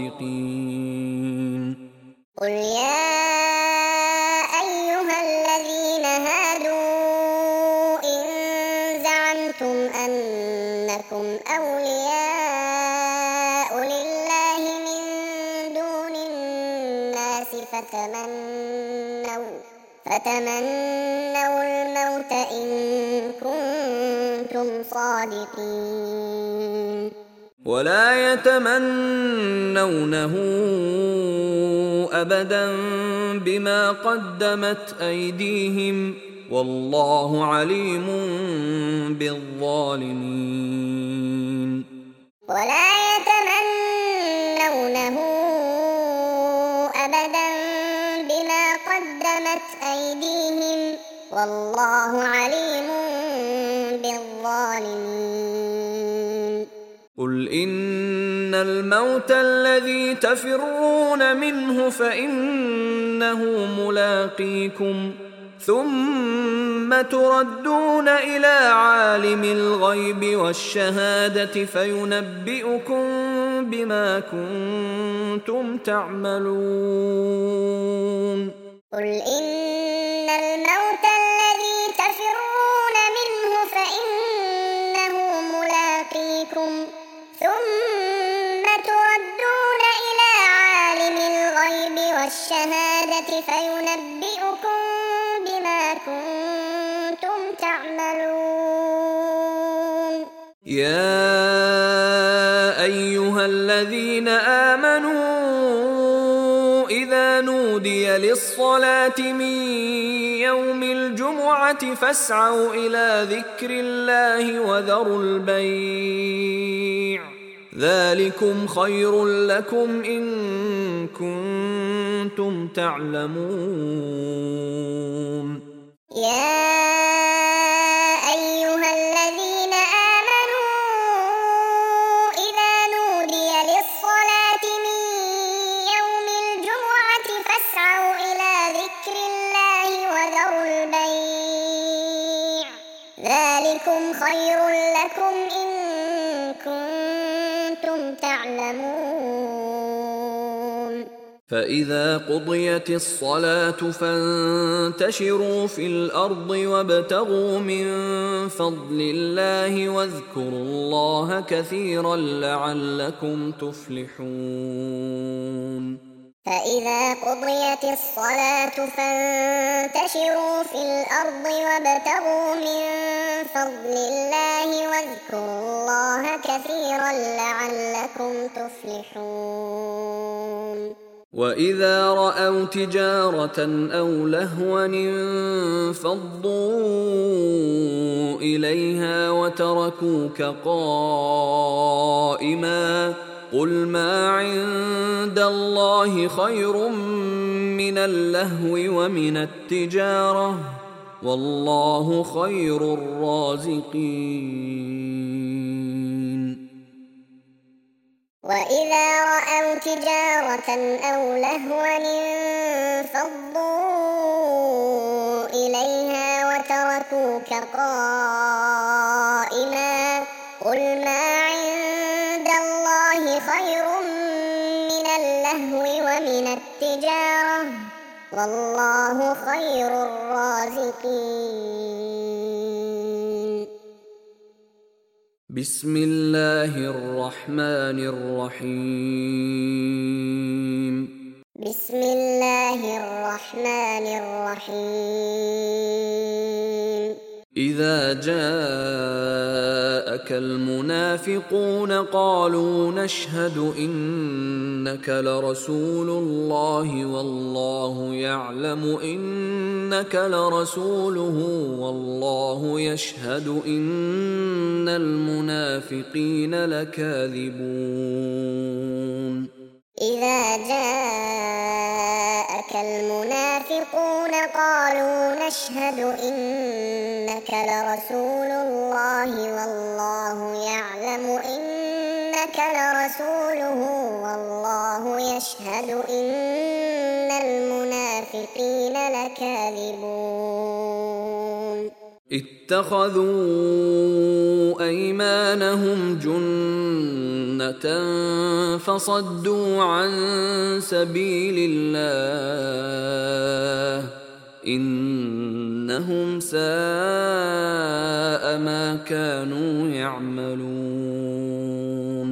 صادقين. قل يا أيها الذين هادوا إن زعمتم أنكم أولياء لله من دون الناس فتمنوا الموت إن كنتم صادقين. ولا يتمنونه أبدا بما قدمت أيديهم والله عليم بالظالمين. ولا يتمنونه أبدا بما قدمت أيديهم والله عليم بالظالمين. قل إن الموت الذي تفرون منه فإنه ملاقيكم ثم تردون إلى عالم الغيب والشهادة فينبئكم بما كنتم تعملون. قل إن الموت الذي تفرون منه فإنه ملاقيكم ثم تردون إلى عالم الغيب والشهادة فينبئكم بما كنتم تعملون. يا أيها الذين آمنوا إذا نودي للصلاة من يوم الجمعة فاسعوا إلى ذكر الله وذروا البيع ذلكم خير لكم إن كنتم تعلمون. يا أيها الذين آمنوا إذا نودي للصلاة من يوم الجمعة فاسعوا إلى ذكر الله وذروا البيع ذلكم خير لكم إن كنتم تعلمون. فإذا قضيت الصلاة فانتشروا في الأرض وابتغوا من فضل الله واذكروا الله كثيرا لعلكم تفلحون. فإذا قضيت الصلاة فانتشروا في الأرض وابتغوا من فضل الله واذكروا الله كثيرا لعلكم تفلحون. وإذا رأوا تجارة أو لهوا انفضوا إليها وتركوك قائما قل ما عند الله خير من اللهو ومن التجارة والله خير الرازقين. وإذا رأوا تجارة أو لهوا انفضوا إليها وتركوك قائما قل ما عند الله خير من اللهو ومن التجارة والله خير الرازقين. بسم الله الرحمن الرحيم. بسم الله الرحمن الرحيم. إذا جاءك المنافقون قالوا نشهد إنك لرسول الله والله يعلم إنك لرسوله والله يشهد إن المنافقين لكاذبون. إذا جاءك المنافقون قالوا نشهد إنك لرسول الله والله يعلم إنك لرسوله والله يشهد إن المنافقين لكاذبون. اتخذوا أيمانهم جنة فصدوا عن سبيل الله إنهم ساء ما كانوا يعملون.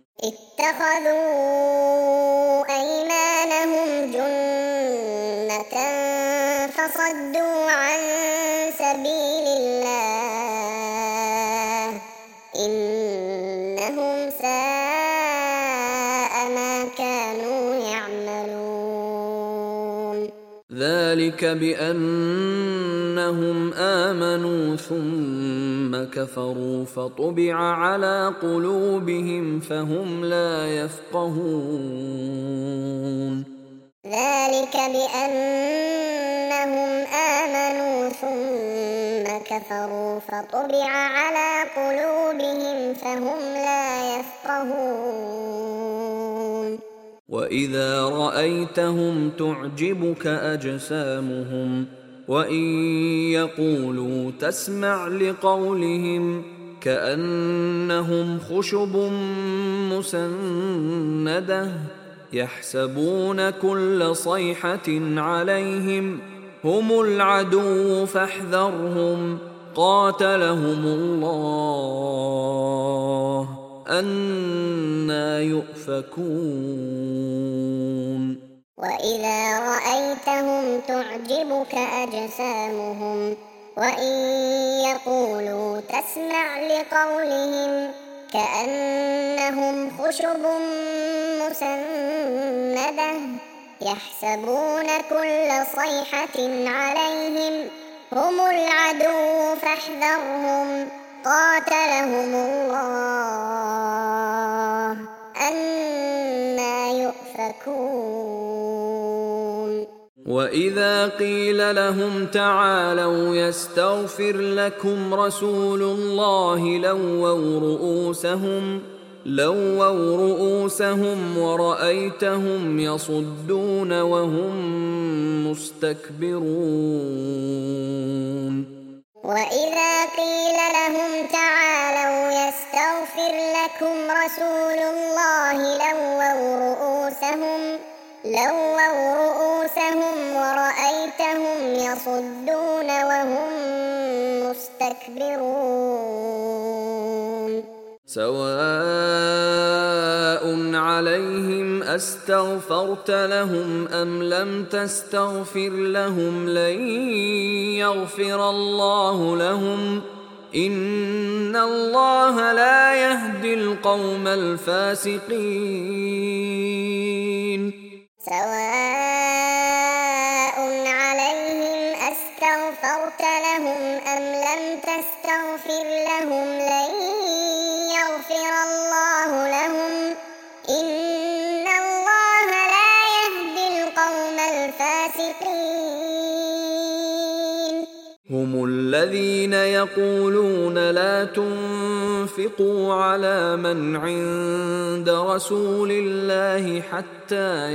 اتخذوا أيمانهم جنة فصدوا عن سبيل الله إنهم ساء ما كانوا يعملون. ذلك بأنهم آمنوا ثم كفروا فطبع على قلوبهم فهم لا يفقهون. ذلك بأنهم آمنوا ثم كفروا فطبع على قلوبهم فهم لا يفقهون. وإذا رأيتهم تعجبك أجسامهم وإن يقولوا تسمع لقولهم كأنهم خشب مسندة يحسبون كل صيحة عليهم هم العدو فاحذرهم قاتلهم الله أنى يؤفكون وإذا رأيتهم تعجبك أجسامهم وإن يقولوا تسمع لقولهم كأنهم خشب مسندة يحسبون كل صيحة عليهم هم العدو فاحذرهم قاتلهم الله أنى يؤفكون وإذا قيل لهم تعالوا يستغفر لكم رسول الله لووا رؤوسهم ورأيتهم يصدون وهم مستكبرون وإذا قيل لهم تعالوا يستغفر لكم رسول الله لووا رؤوسهم ورأيتهم يصدون وهم مستكبرون سواء عليهم أستغفرت لهم أم لم تستغفر لهم لن يغفر الله لهم إن الله لا يهدي القوم الفاسقين سواء عليهم أستغفرت لهم أم لم تستغفر لهم لن يغفر الله لهم إن الله لا يهدي القوم الفاسقين هم الذين يقولون لا تنفقوا على من عند رسول الله حتى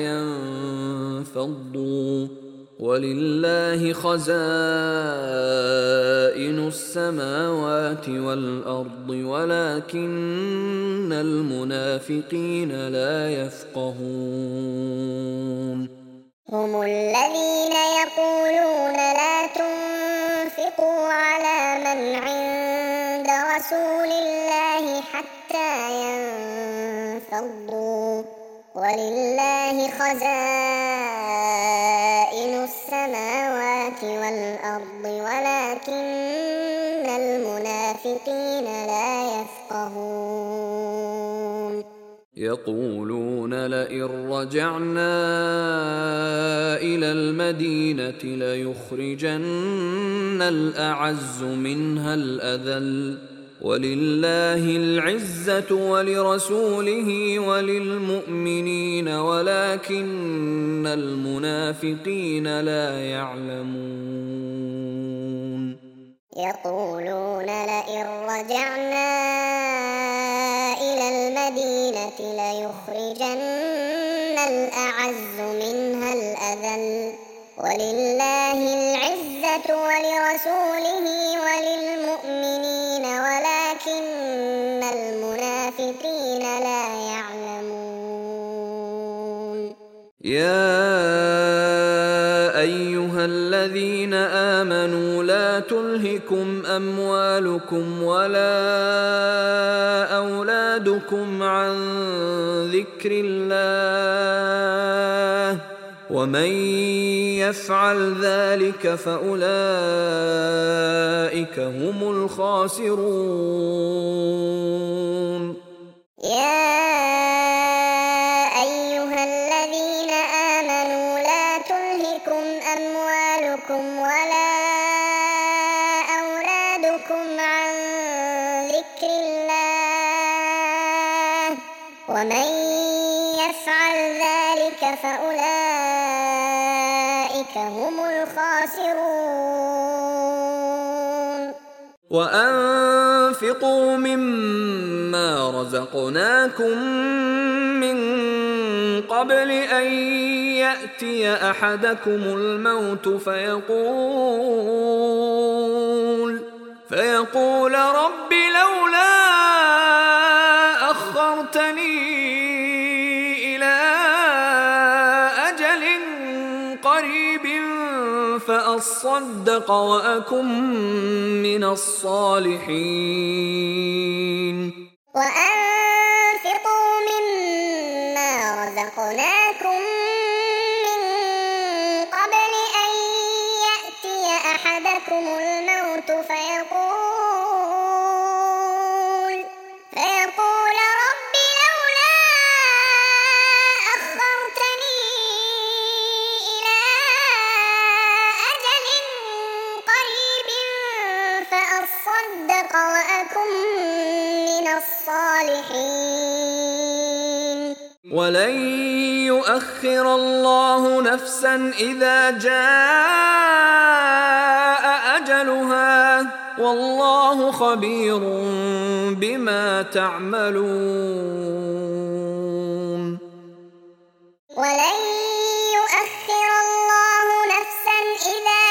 ينفضوا ولله خزائن السماوات والأرض ولكن المنافقين لا يفقهون هم الذين يقولون لا تنفقوا على من عند رسول الله حتى ينفضوا ولله خزائن السماوات والأرض ولكن المنافقين لا يفقهون يقولون لئن رجعنا إلى المدينة ليخرجن الأعز منها الأذل ولله العزة ولرسوله وللمؤمنين ولكن المنافقين لا يعلمون يقولون لئن رجعنا إلى المدينة ليخرجن الأعز منها الأذل ولله العزة ولرسوله وللمؤمنين ولكن المنافقين لا يعلمون يا أيها الذين آمنوا لا تلهكم أموالكم ولا أولادكم عن ذكر الله ومن يفعل ذلك فأولئك هم الخاسرون يا أيها الذين آمنوا لا تلهكم أموالكم ولا أولادكم عن ذكر الله ومن يفعل ذلك فأولئك هم الخاسرون وأنفقوا مما رزقناكم من قبل أن يأتي أحدكم الموت فيقول رب لولا أخرتني إلى أجل قريب فأصدق وأكن من الصالحين. وأنفقوا مما رزقناكم من قبل أن يأتي أحدكم الموت فيقول رب لولا أخرتني إلى أجل قريب فأصدق وأكن من الصالحين. ولن يؤخر الله نفسا إذا جاء أجلها والله خبير بما تعملون. ولن يؤخر الله نفسا إذا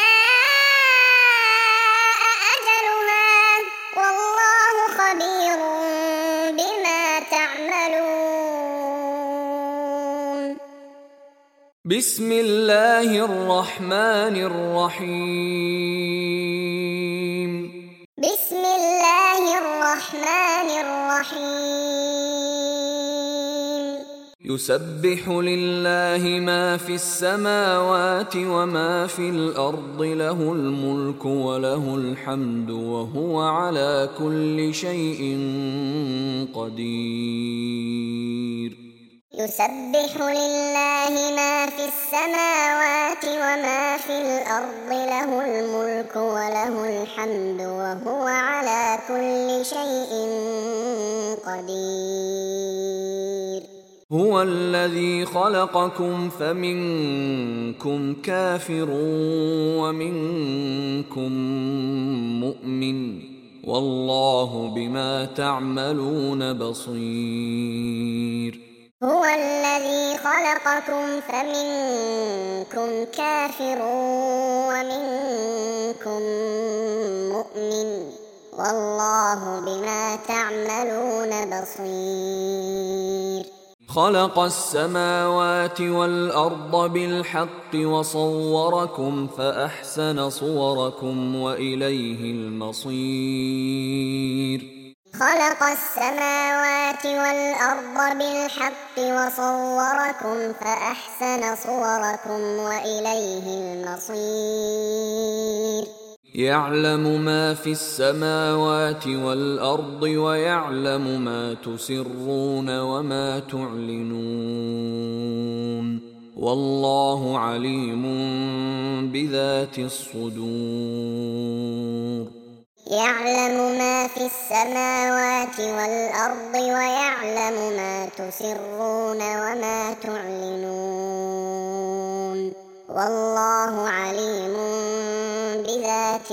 جاء أجلها والله خبير بما تعملون. بسم الله الرحمن الرحيم. بسم الله الرحمن الرحيم. يسبح لله ما في السماوات وما في الأرض له الملك وله الحمد وهو على كل شيء قدير. يسبح لله ما في السماوات وما في الأرض له الملك وله الحمد وهو على كل شيء قدير. هو الذي خلقكم فمنكم كافر ومنكم مؤمن والله بما تعملون بصير. هو الذي خلقكم فمنكم كافر ومنكم مؤمن والله بما تعملون بصير. خلق السماوات والأرض بالحق وصوركم فأحسن صوركم وإليه المصير. خلق السماوات والأرض بالحق وصوركم فأحسن صوركم وإليه المصير. يعلم ما في السماوات والأرض ويعلم ما تسرون وما تعلنون والله عليم بذات الصدور. يعلم ما في السماوات والأرض ويعلم ما تسرون وما تعلنون والله عليم بذات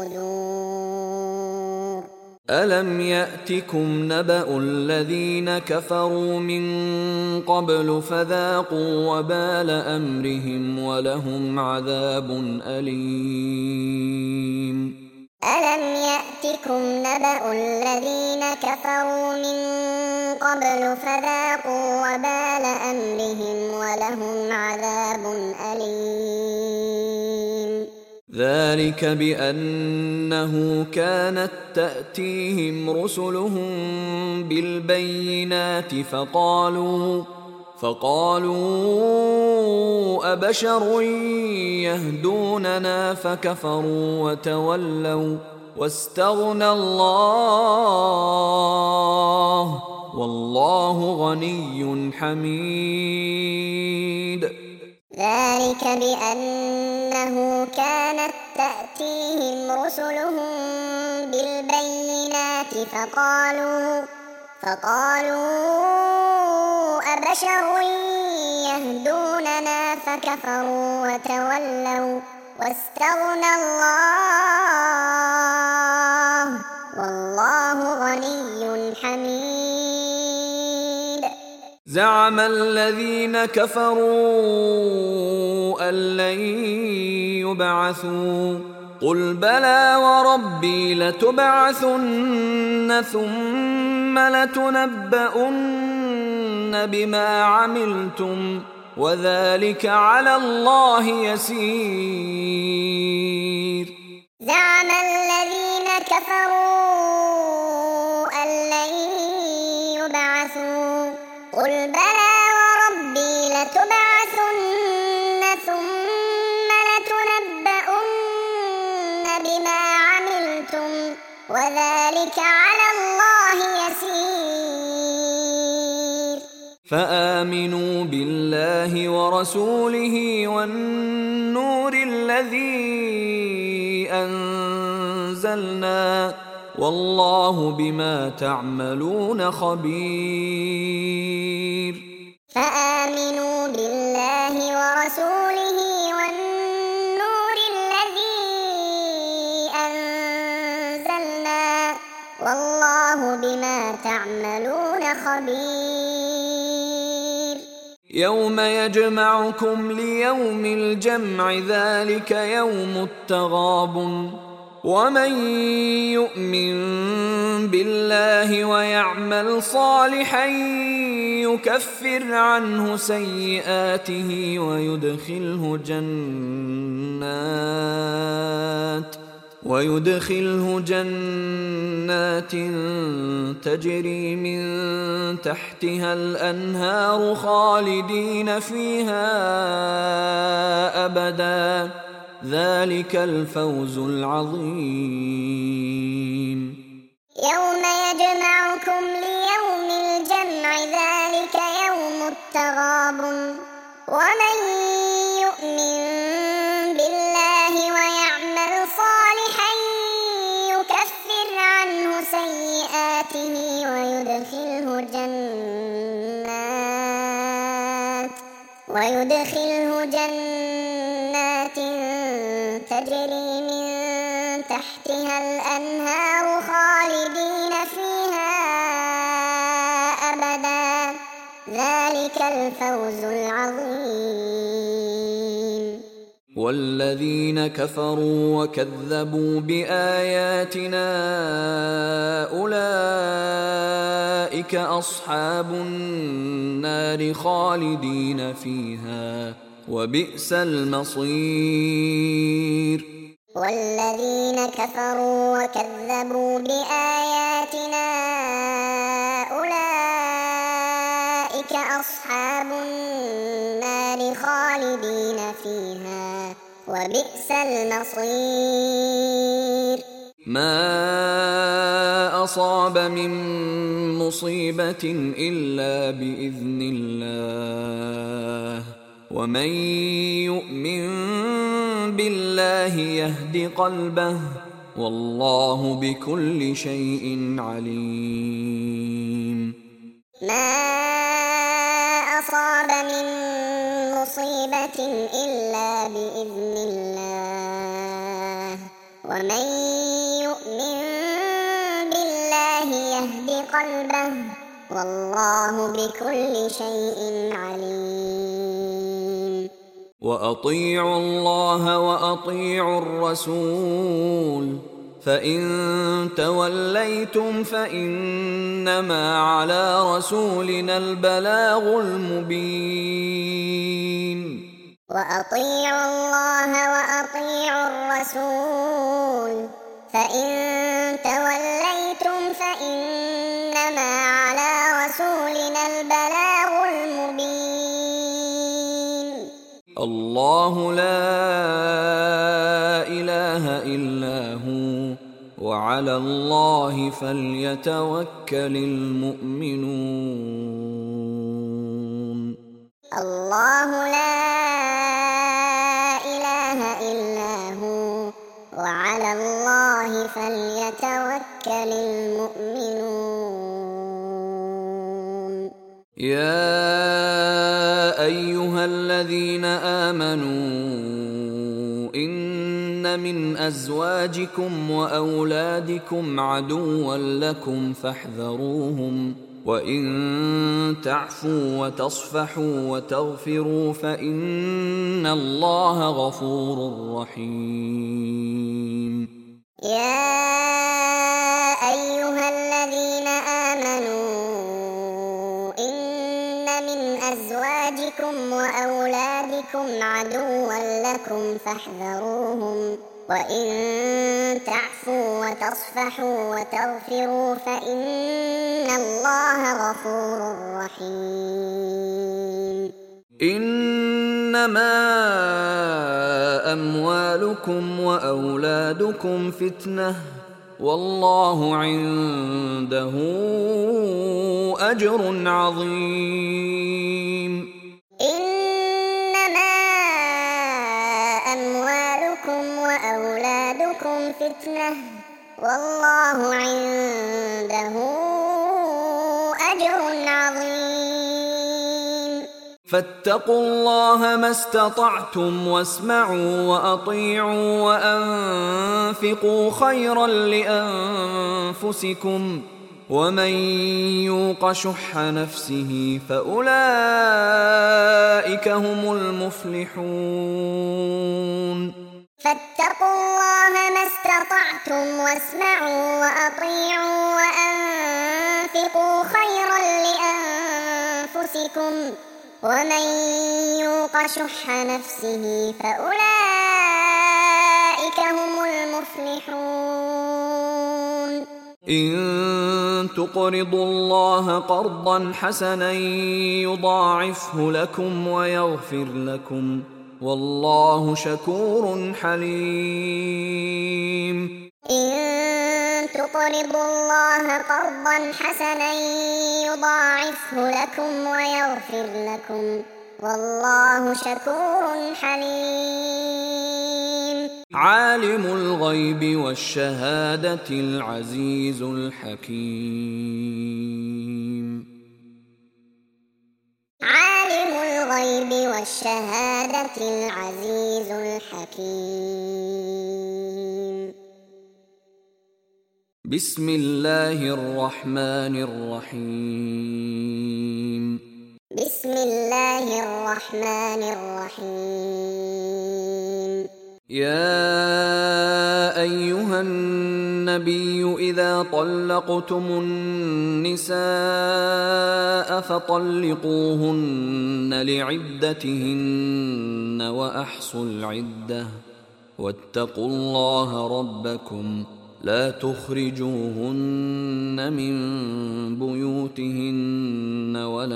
الصدور. ألم يأتكم نبأ الذين كفروا من قبل فذاقوا وبال أمرهم ولهم عذاب أليم. ألم يأتكم نبأ الذين كفروا من قبل فذاقوا وبال أمرهم ولهم عذاب أليم. ذلك بأنه كانت تأتيهم رسلهم بالبينات فقالوا أبشر يهدوننا فكفروا وتولوا واستغنى الله والله غني حميد. ذلك بأنه كانت تأتيهم رسلهم بالبينات فقالوا أبشر يهدوننا فكفروا وتولوا واستغنى الله والله غني حميد. زعم الذين كفروا أن لن يبعثوا قل بلى وربي لتبعثن ثم لتنبؤن بما عملتم وذلك على الله يسير. زعم الذين كفروا أن لن يبعثوا قل بلى وربي لتبعثن ثم لتنبؤن بما عملتم وذلك على الله يسير. فآمنوا بالله ورسوله والنور الذي أنزلنا والله بما تعملون خبير. فآمنوا بالله ورسوله والنور الذي أنزلنا والله بما تعملون خبير. يوم يجمعكم ليوم الجمع ذلك يوم التغابن ومن يؤمن بالله ويعمل صالحا يكفر عنه سيئاته ويدخله جنات تجري من تحتها الأنهار خالدين فيها أبدا ذلك الفوز العظيم. يوم يجمعكم ليوم الجمع ذلك يوم التغابن ومن يؤمن بالله ويعمل صالحا يكفر عنه سيئاته ويدخله جنات تجري من تحتها الأنهار خالدين فيها أبدا ذلك الفوز العظيم. والذين كفروا وكذبوا بآياتنا أولئك أصحاب النار خالدين فيها وبئس المصير. والذين كفروا وكذبوا بآياتنا أولئك أصحاب النار خالدين فيها وبئس المصير. ما أصاب من مصيبة إلا بإذن الله ومن يؤمن بالله يهد قلبه والله بكل شيء عليم. ما أصاب من مصيبة إلا بإذن الله ومن يؤمن بالله يهد قلبه والله بكل شيء عليم. وأطيعوا الله وأطيعوا الرسول فإن توليتم فإنما على رسولنا البلاغ المبين. وأطيعوا الله وأطيعوا الرسول فإن توليتم فإنما على رسولنا البلاغ المبين. الله لا إله إلا هو وعلى الله فليتوكل المؤمنون. الله لا إله إلا هو وعلى الله فليتوكل المؤمنون. يا أيها الذين آمنوا إن من أزواجكم وأولادكم عدوا لكم فاحذروهم وإن تعفوا وتصفحوا وتغفروا فإن الله غفور رحيم. يا أيها الذين آمنوا إن من أزواجكم وأولادكم عدوا لكم فاحذروهم، وإن تعفوا وتصفحوا وتغفروا فإن الله غفور رحيم. إنما أموالكم وأولادكم فتنة والله عنده أجر عظيم. إنما أموالكم وأولادكم فتنة والله عنده أجر عظيم. فاتقوا الله ما استطعتم واسمعوا وأطيعوا وأنفقوا خيرا لأنفسكم ومن يوق شح نفسه فأولئك هم المفلحون. فاتقوا الله ما استطعتم واسمعوا وأطيعوا وأنفقوا خيرا لأنفسكم ومن يوق شح نفسه فأولئك هم المفلحون. إن تقرضوا الله قرضا حسنا يضاعفه لكم ويغفر لكم والله شكور حليم. إن تقرضوا الله قرضا حسنا يضاعفه لكم ويغفر لكم والله شكور حليم. عالم الغيب والشهادة العزيز الحكيم. عالم الغيب والشهادة العزيز الحكيم. بسم الله الرحمن الرحيم. بسم الله الرحمن الرحيم. يا أيها النبي إذا طلقتم النساء فطلقوهن لعدتهن وأحصوا العدة واتقوا الله ربكم لا تخرجوهن من بيوتهن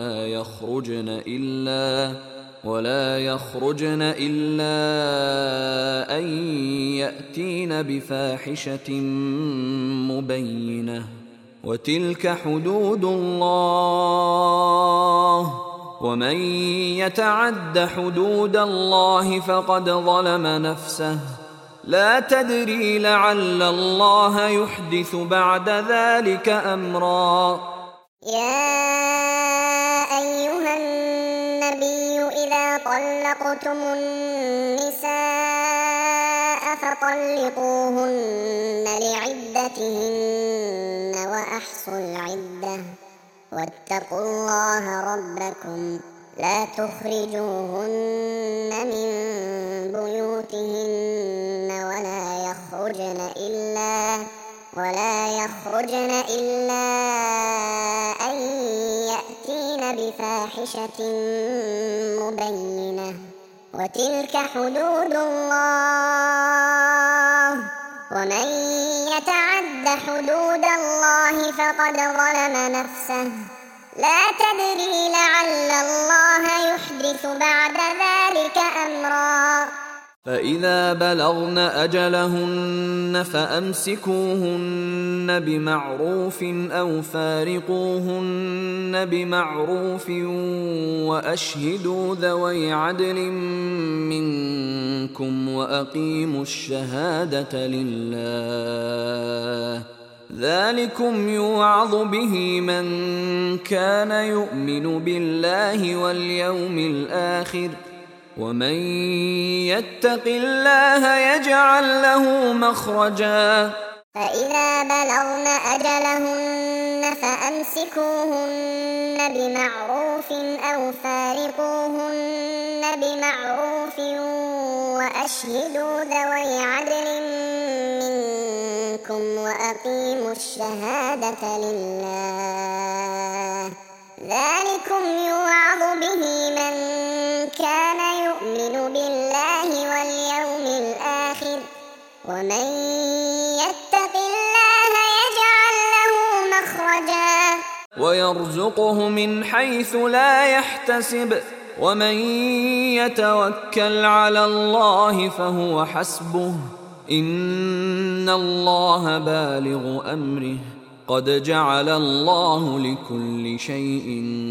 ولا يخرجن إلا أن يأتين بفاحشة مبينة وتلك حدود الله ومن يتعد حدود الله فقد ظلم نفسه لا تدري لعل الله يحدث بعد ذلك أمرا. يا أيها النبي إذا طلقتم النساء فطلقوهن لعدتهن وأحصوا العدة واتقوا الله ربكم لا تخرجوهن من بيوتهن ولا يخرجن إلا أن يأتين بفاحشة مبينة وتلك حدود الله ومن يتعد حدود الله فقد ظلم نفسه لا تدري لعل الله يحدث بعد ذلك أمرا. فإذا بلغن أجلهن فأمسكوهن بمعروف أو فارقوهن بمعروف وأشهدوا ذوي عدل منكم وأقيموا الشهادة لله ذلكم يوعظ به من كان يؤمن بالله واليوم الآخر ومن يتق الله يجعل له مخرجا فإذا بلغن أجلهن فأمسكوهن بمعروف أو فارقوهن بمعروف وأشهدوا ذوي عدل منكم وأقيموا الشهادة لله ذلكم يوعظ به من كان يؤمن بالله واليوم الآخر ومن يتق الله يجعل له مخرجا ويرزقه من حيث لا يحتسب ومن يتوكل على الله فهو حسبه إن الله بالغ أمره قد جعل الله لكل شيء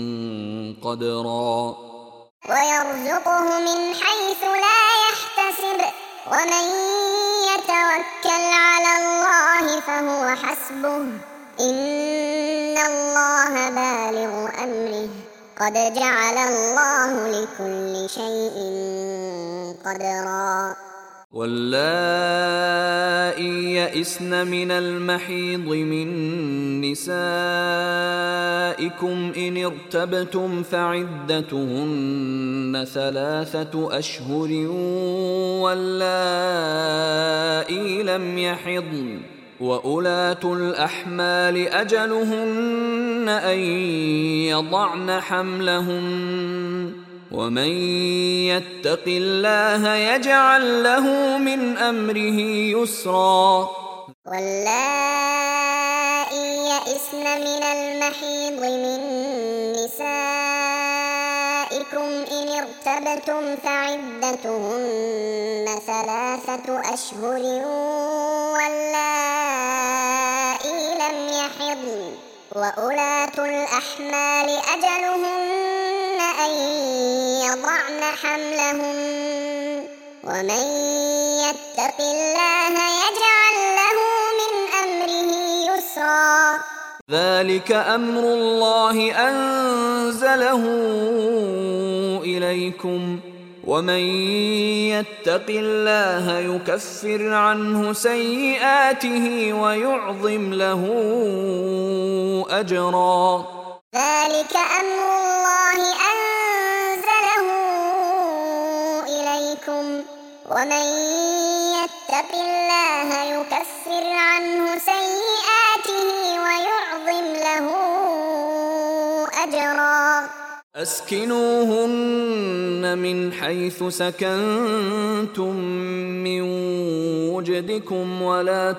قدرا ويرزقه من حيث لا يحتسب ومن يتوكل على الله فهو حسبه إن الله بالغ أمره قد جعل الله لكل شيء قدرا واللائي يئسن من المحيض من نسائكم إن ارتبتم فعدتهن 3 أشهر واللائي لم يحضن وأولاة الأحمال أجلهن أن يضعن حملهن ومن يتق الله يجعل له من أمره يسرا واللائي يئسن من المحيض من نسائكم إن ارتبتم فعدتهن 3 أشهر واللائي لم يحضن وأولاة الأحمال أجلهن أن يضعن حملهن ومن يتق الله يجعل له من أمره يسرا ذلك أمر الله أنزله إليكم ومن يتق الله يكفر عنه سيئاته ويعظم له أجرا ذلك أمر الله أنزله إليكم ومن يتق الله يكفر عنه سيئاته ويعظم له أجرا أسكنوهن من حيث سكنتم من وجدكم ولا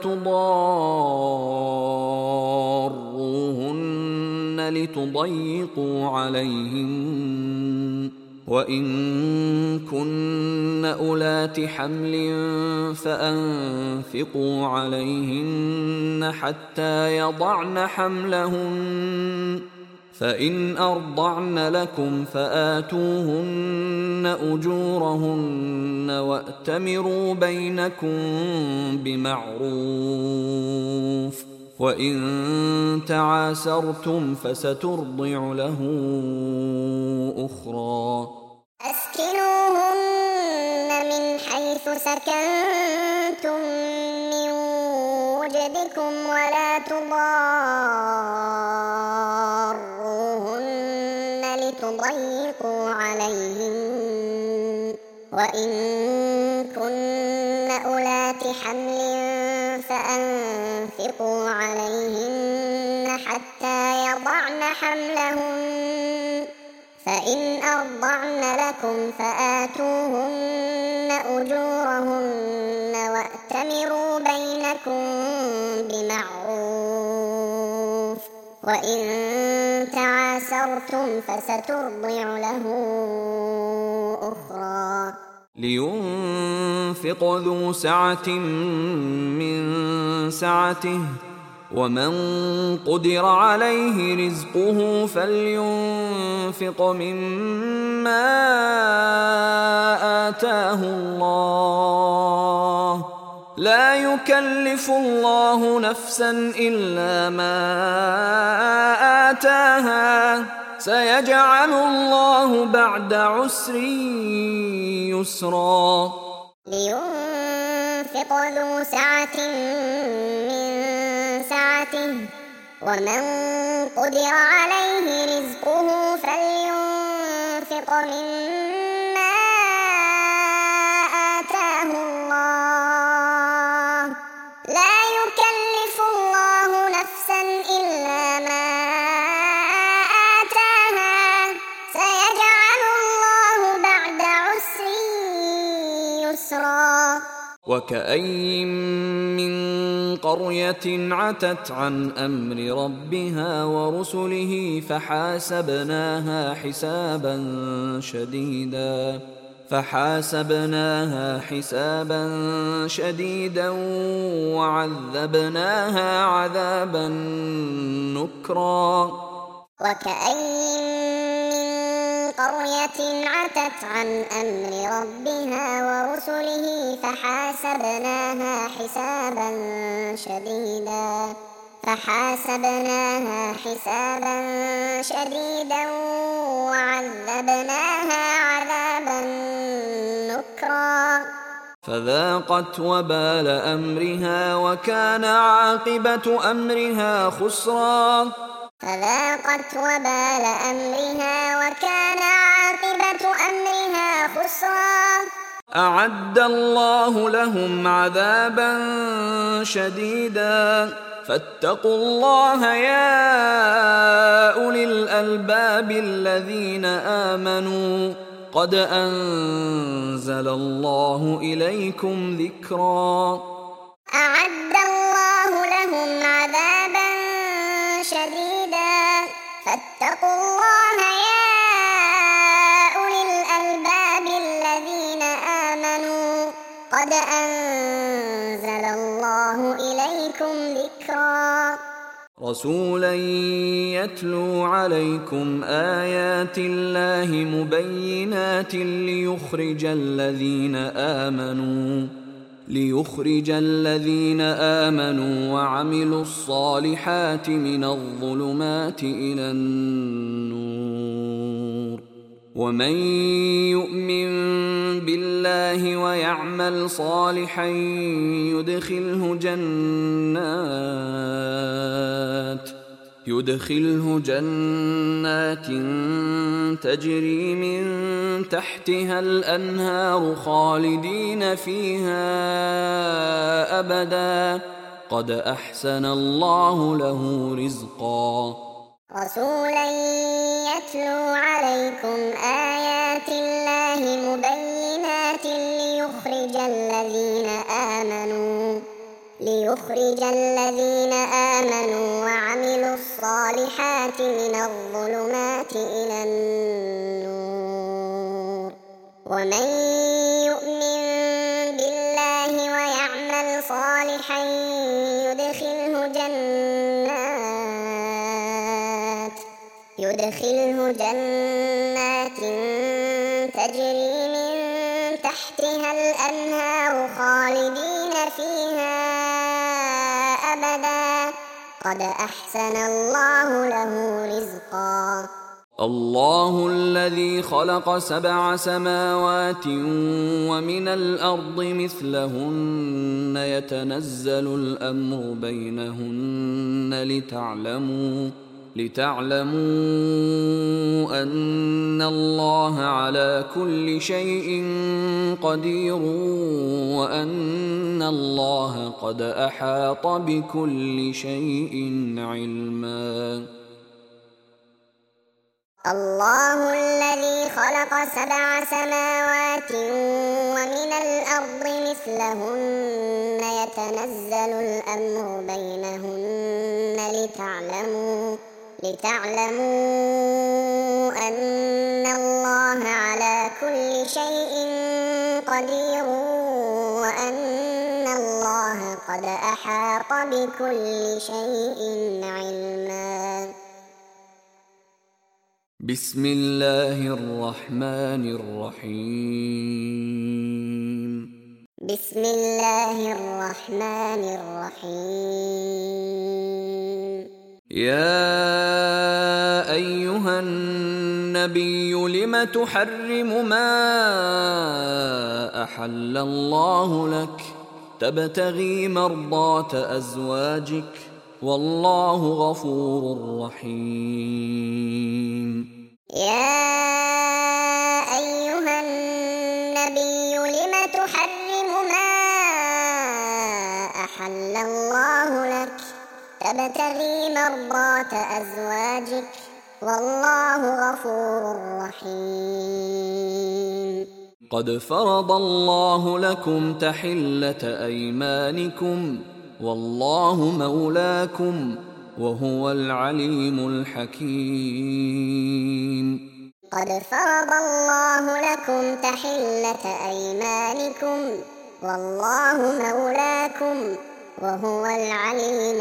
تضاروهن لتضيقوا عليهن وإن كن أولات حمل فأنفقوا عليهن حتى يضعن حملهن فإن أرضعن لكم فآتوهن أجورهن وأتمروا بينكم بمعروف وإن تعاسرتم فسترضع له أخرى أسكنوهن من حيث سكنتم من وجدكم ولا تضاروهن لتضيقوا عليهن وإن كن أولات حمل فأنفقوا عليهن حتى يضعن حملهن فإن أرضعن لكم فآتوهن أجورهن وأتمروا بينكم بمعروف وإن تعاسرتم فسترضع له أخرى لينفق ذو سعة من سعته ومن قدر عليه رزقه فلينفق مما آتاه الله لا يكلف الله نفسا إلا ما آتاها سيجعل الله بعد عسر يسرا لينفق ينفق ذو سعة من سعته ومن قدر عليه رزقه فلينفق مما آتاه الله لا يكلف الله نفسا إلا ما آتاها سيجعل الله بعد عسر يسرا. وكأين من قرية عتت عن أمر ربها ورسله فحاسبناها حسابا شديدا وعذبناها عذابا نكرا. وكأين من قرية عتت عن أمر ربها ورسله فحاسبناها حسابا شديدا وعذبناها عذابا نكرا. فذاقت وبال أمرها وكان عاقبة أمرها خسرا. أعد الله لهم عذابا شديدا فاتقوا الله يا أولي الألباب الذين آمنوا قد أنزل الله إليكم ذكرا. أعد الله لهم عذابا شديدا فاتقوا الله يا أولي الألباب الذين آمنوا قد أنزل الله إليكم ذكرا. رسولا يتلو عليكم آيات الله مبينات ليخرج الذين آمنوا وعملوا الصالحات من الظلمات إلى النور ومن يؤمن بالله ويعمل صالحا يدخله جنات تجري من تحتها الأنهار خالدين فيها أبدا قد أحسن الله له رزقا. رسولا يتلو عليكم آيات الله مبينات ليخرج الذين آمنوا وعملوا الصالحات من الظلمات إلى النور ومن يؤمن بالله ويعمل صالحا يدخله جنات تجري من تحتها الأنهار خالدين فيها أبدا قد أحسن الله له رزقا. الله الذي خلق 7 سماوات ومن الأرض مثلهن يتنزل الأمر بينهن لتعلموا أن الله على كل شيء قدير وأن الله قد أحاط بكل شيء علما. الله الذي خلق 7 سماوات ومن الأرض مثلهن يتنزل الأمر بينهن لتعلموا أن الله على كل شيء قدير وأن الله قد أحاط بكل شيء علما. بسم الله الرحمن الرحيم. بسم الله الرحمن الرحيم. يا أيها النبي لم تحرم ما أحل الله لك تبتغي مرضات أزواجك والله غفور رحيم. يا أيها النبي لم تحرم ما أحل الله لك تبتغي مرضات أزواجك والله غفور رحيم. قد فرض الله لكم تحلة أيمانكم والله مولاكم وهو العليم الحكيم. قد فرض الله لكم تحلة أيمانكم والله مولاكم وهو العليم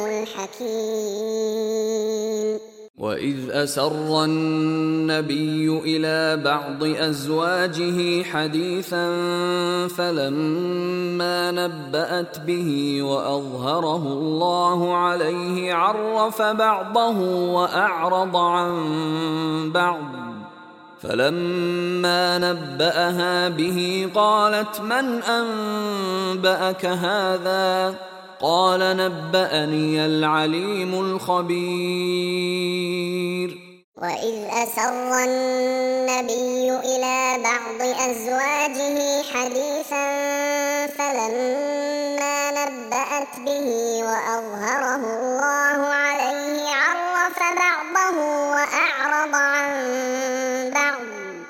الحكيم. وإذ أسر النبي إلى بعض أزواجه حديثا فلما نبأت به وأظهره الله عليه عرف بعضه وأعرض عن بعض فلما نبأها به قالت من أنبأك هذا؟ قال نبأني العليم الخبير. وإذ أسر النبي إلى بعض أزواجه حديثا فلما نبأت به وأظهره الله عليه عرف بعضه وأعرض عن بعض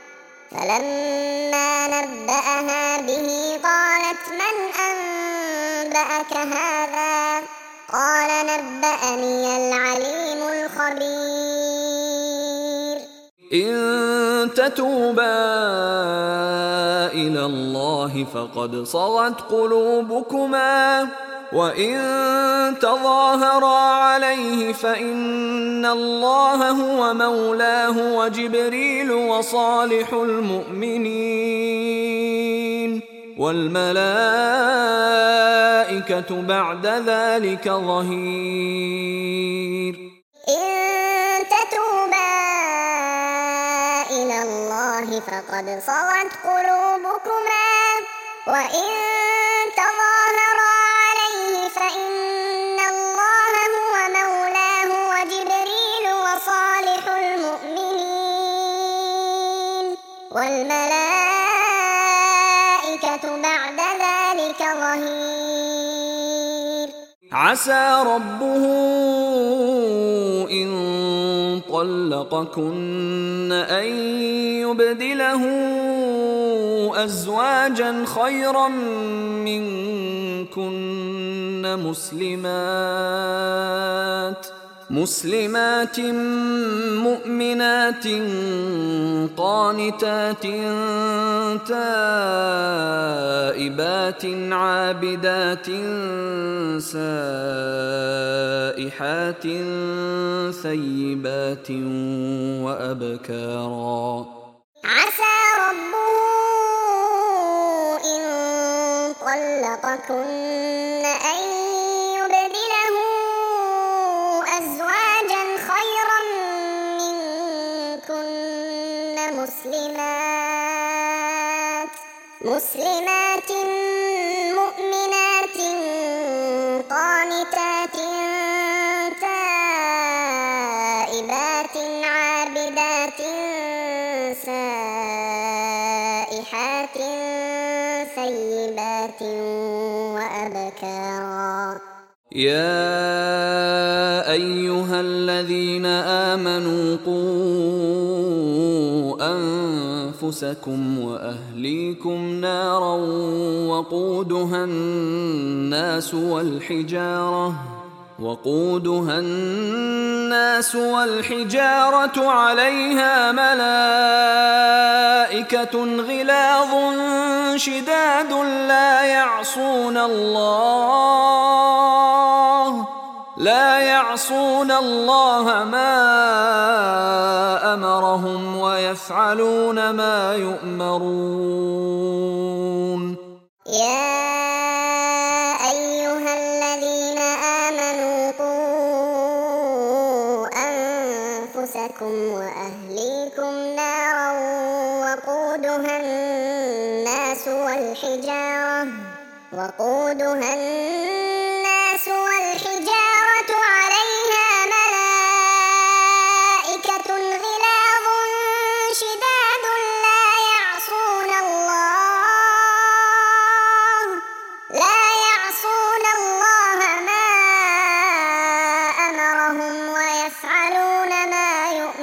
فلما نبأها به قالت من أنبأك هذا؟ قال نبأني العليم الخبير. إن تتوبا إلى الله فقد صغت قلوبكما وإن تظاهرا عليه فإن الله هو مولاه وجبريل وصالح المؤمنين والملائكة بعد ذلك ظهير. إن تتوبا إلى الله فقد صغت قلوبكما وإن تظاهرا عليه فإن الله هو مولاه وجبريل وصالح المؤمنين والملائكة بعد ذلك ظهير. عسى ربه إن طلقكن أن يبدله أزواجا خيرا منكن مسلمات مؤمنات قانتات تائبات عابدات سائحات ثيبات وأبكارا. عسى ربه إن طلقكن أن يبدله أزواجا خيرا منكن مسلمات مؤمنات قانتات تائبات عابدات سائحات ثيبات وأبكارا. يا أيها الذين آمنوا قوا أنفسكم وأهليكم نارا وقودها الناس والحجارة عليها ملائكة غلاظ شداد لا يعصون الله ما أمرهم ويفعلون ما يؤمرون. يا أيها الذين آمنوا قوا أنفسكم وأهليكم وقودها الناس والحجارة عليها ملائكة غلاظ شداد لا يعصون الله ما أمرهم ويفعلون ما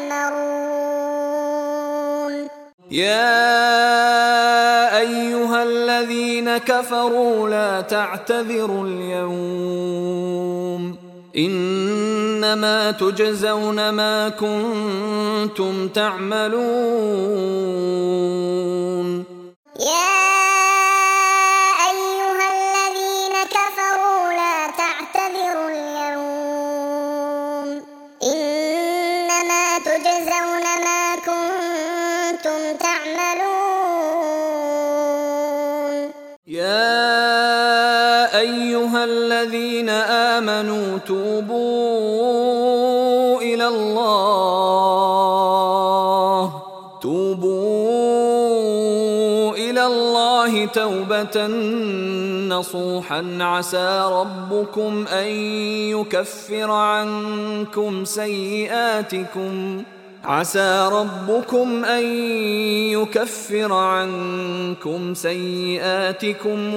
يؤمرون. يا أيها الذين كفروا لا تعتذروا اليوم إنما تجزون ما كنتم تعملون. يا أيها الذين كفروا لا تعتذروا اليوم إنما تجزون ما كنتم تعملون. يا أيها الذين آمنوا توبوا إلى الله توبة نصوحا عسى ربكم أن يكفر عنكم سيئاتكم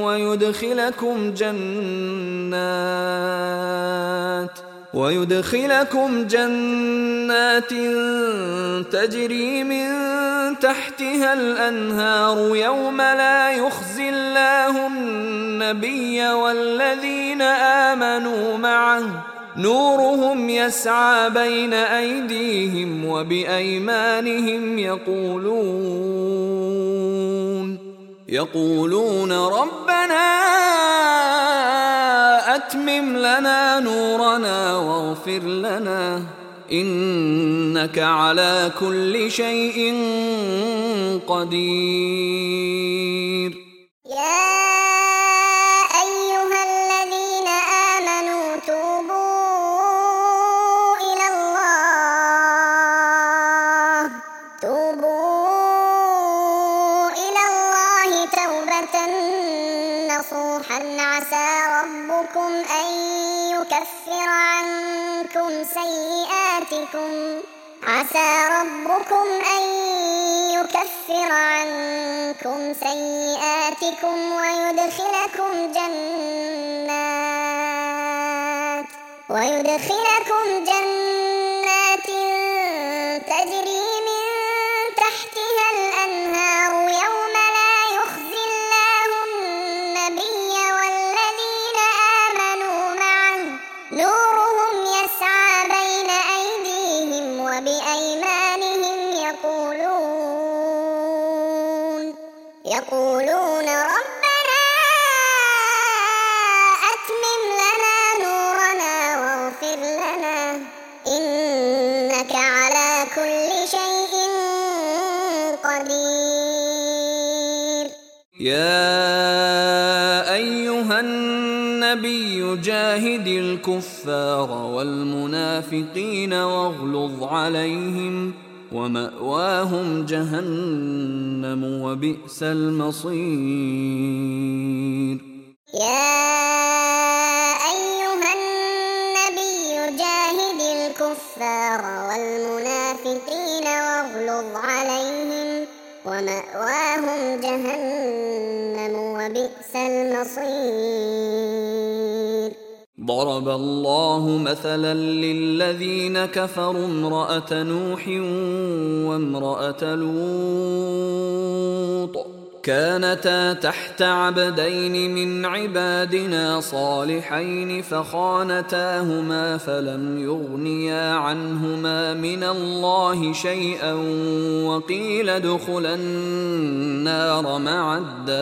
ويدخلكم جنات تجري من تحتها الأنهار يوم لا يخزي الله النبي والذين آمنوا معه نورهم يسعى بين أيديهم وبأيمانهم يقولون ربنا أتمم لنا نورنا واغفر لنا إنك على كل شيء قدير. يا أيها الذين آمنوا توبوا إلى الله توبة نصوحا عسى ربكم أن يكفر عنكم سيئاتكم ويدخلكم جنات تجري من تحتها الأنهار يوم لا يخزي الله النبي والذين آمنوا معه نورهم يسعى بين أيديهم وبأيمانهم يقولون ربنا أتمم لنا نورنا واغفر لنا إنك على كل شيء قدير. يا أيها النبي جاهد الكفار والمنافقين واغلظ عليهم ومأواهم جهنم وبئس المصير. يا أيها النبي جاهد الكفار والمنافقين واغلظ عليهم ومأواهم جهنم وبئس المصير. ضرب الله مثلا للذين كفروا امرأة نوح وامرأة لوط كانتا تحت عبدين من عبادنا صالحين فخانتاهما فلم يغنيا عنهما من الله شيئا وقيل ادخلا النار مع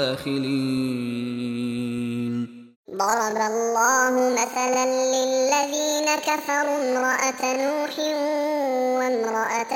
الداخلين. ضرب الله مثلا للذين كفروا امرأة نوح وامرأة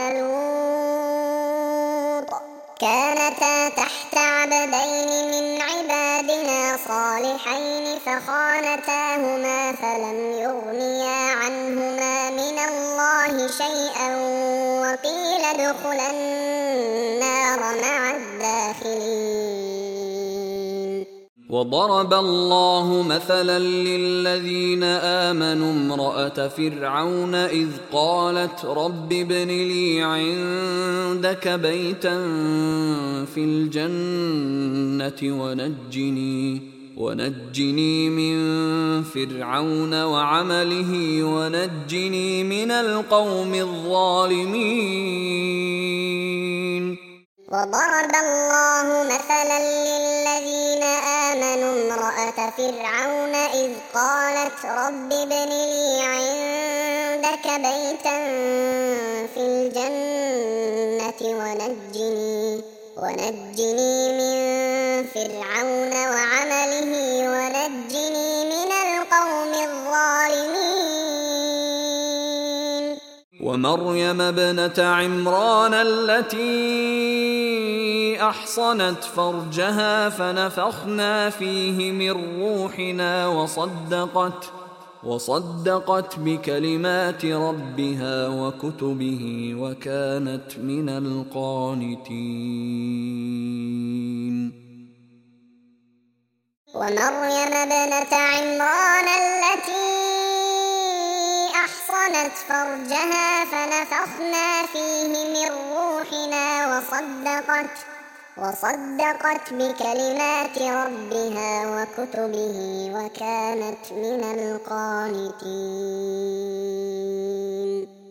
لوط كانتا تحت عبدين من عبادنا صالحين فخانتاهما فلم يغنيا عنهما من الله شيئا وقيل ادخلا النار مع الداخلين. وضرب الله مثلا للذين آمنوا امرأة فرعون إذ قالت رب ابن لي عندك بيتا في الجنة ونجني من فرعون وعمله ونجني من القوم الظالمين. وضرب الله مثلا للذين آمنوا امرأة فرعون إذ قالت رب ابن لي عندك بيتا في الجنة ونجني من فرعون وعمله ونجني من القوم الظالمين. ومريم ابنة عمران التي أحصنت فرجها فنفخنا فيه من روحنا وصدقت بكلمات ربها وكتبه وكانت من القانتين. ومريم ابنة عمران التي أحصنت فرجها فنفخنا فيه من روحنا وصدقت بكلمات ربها وكتبه وكانت من القانتين.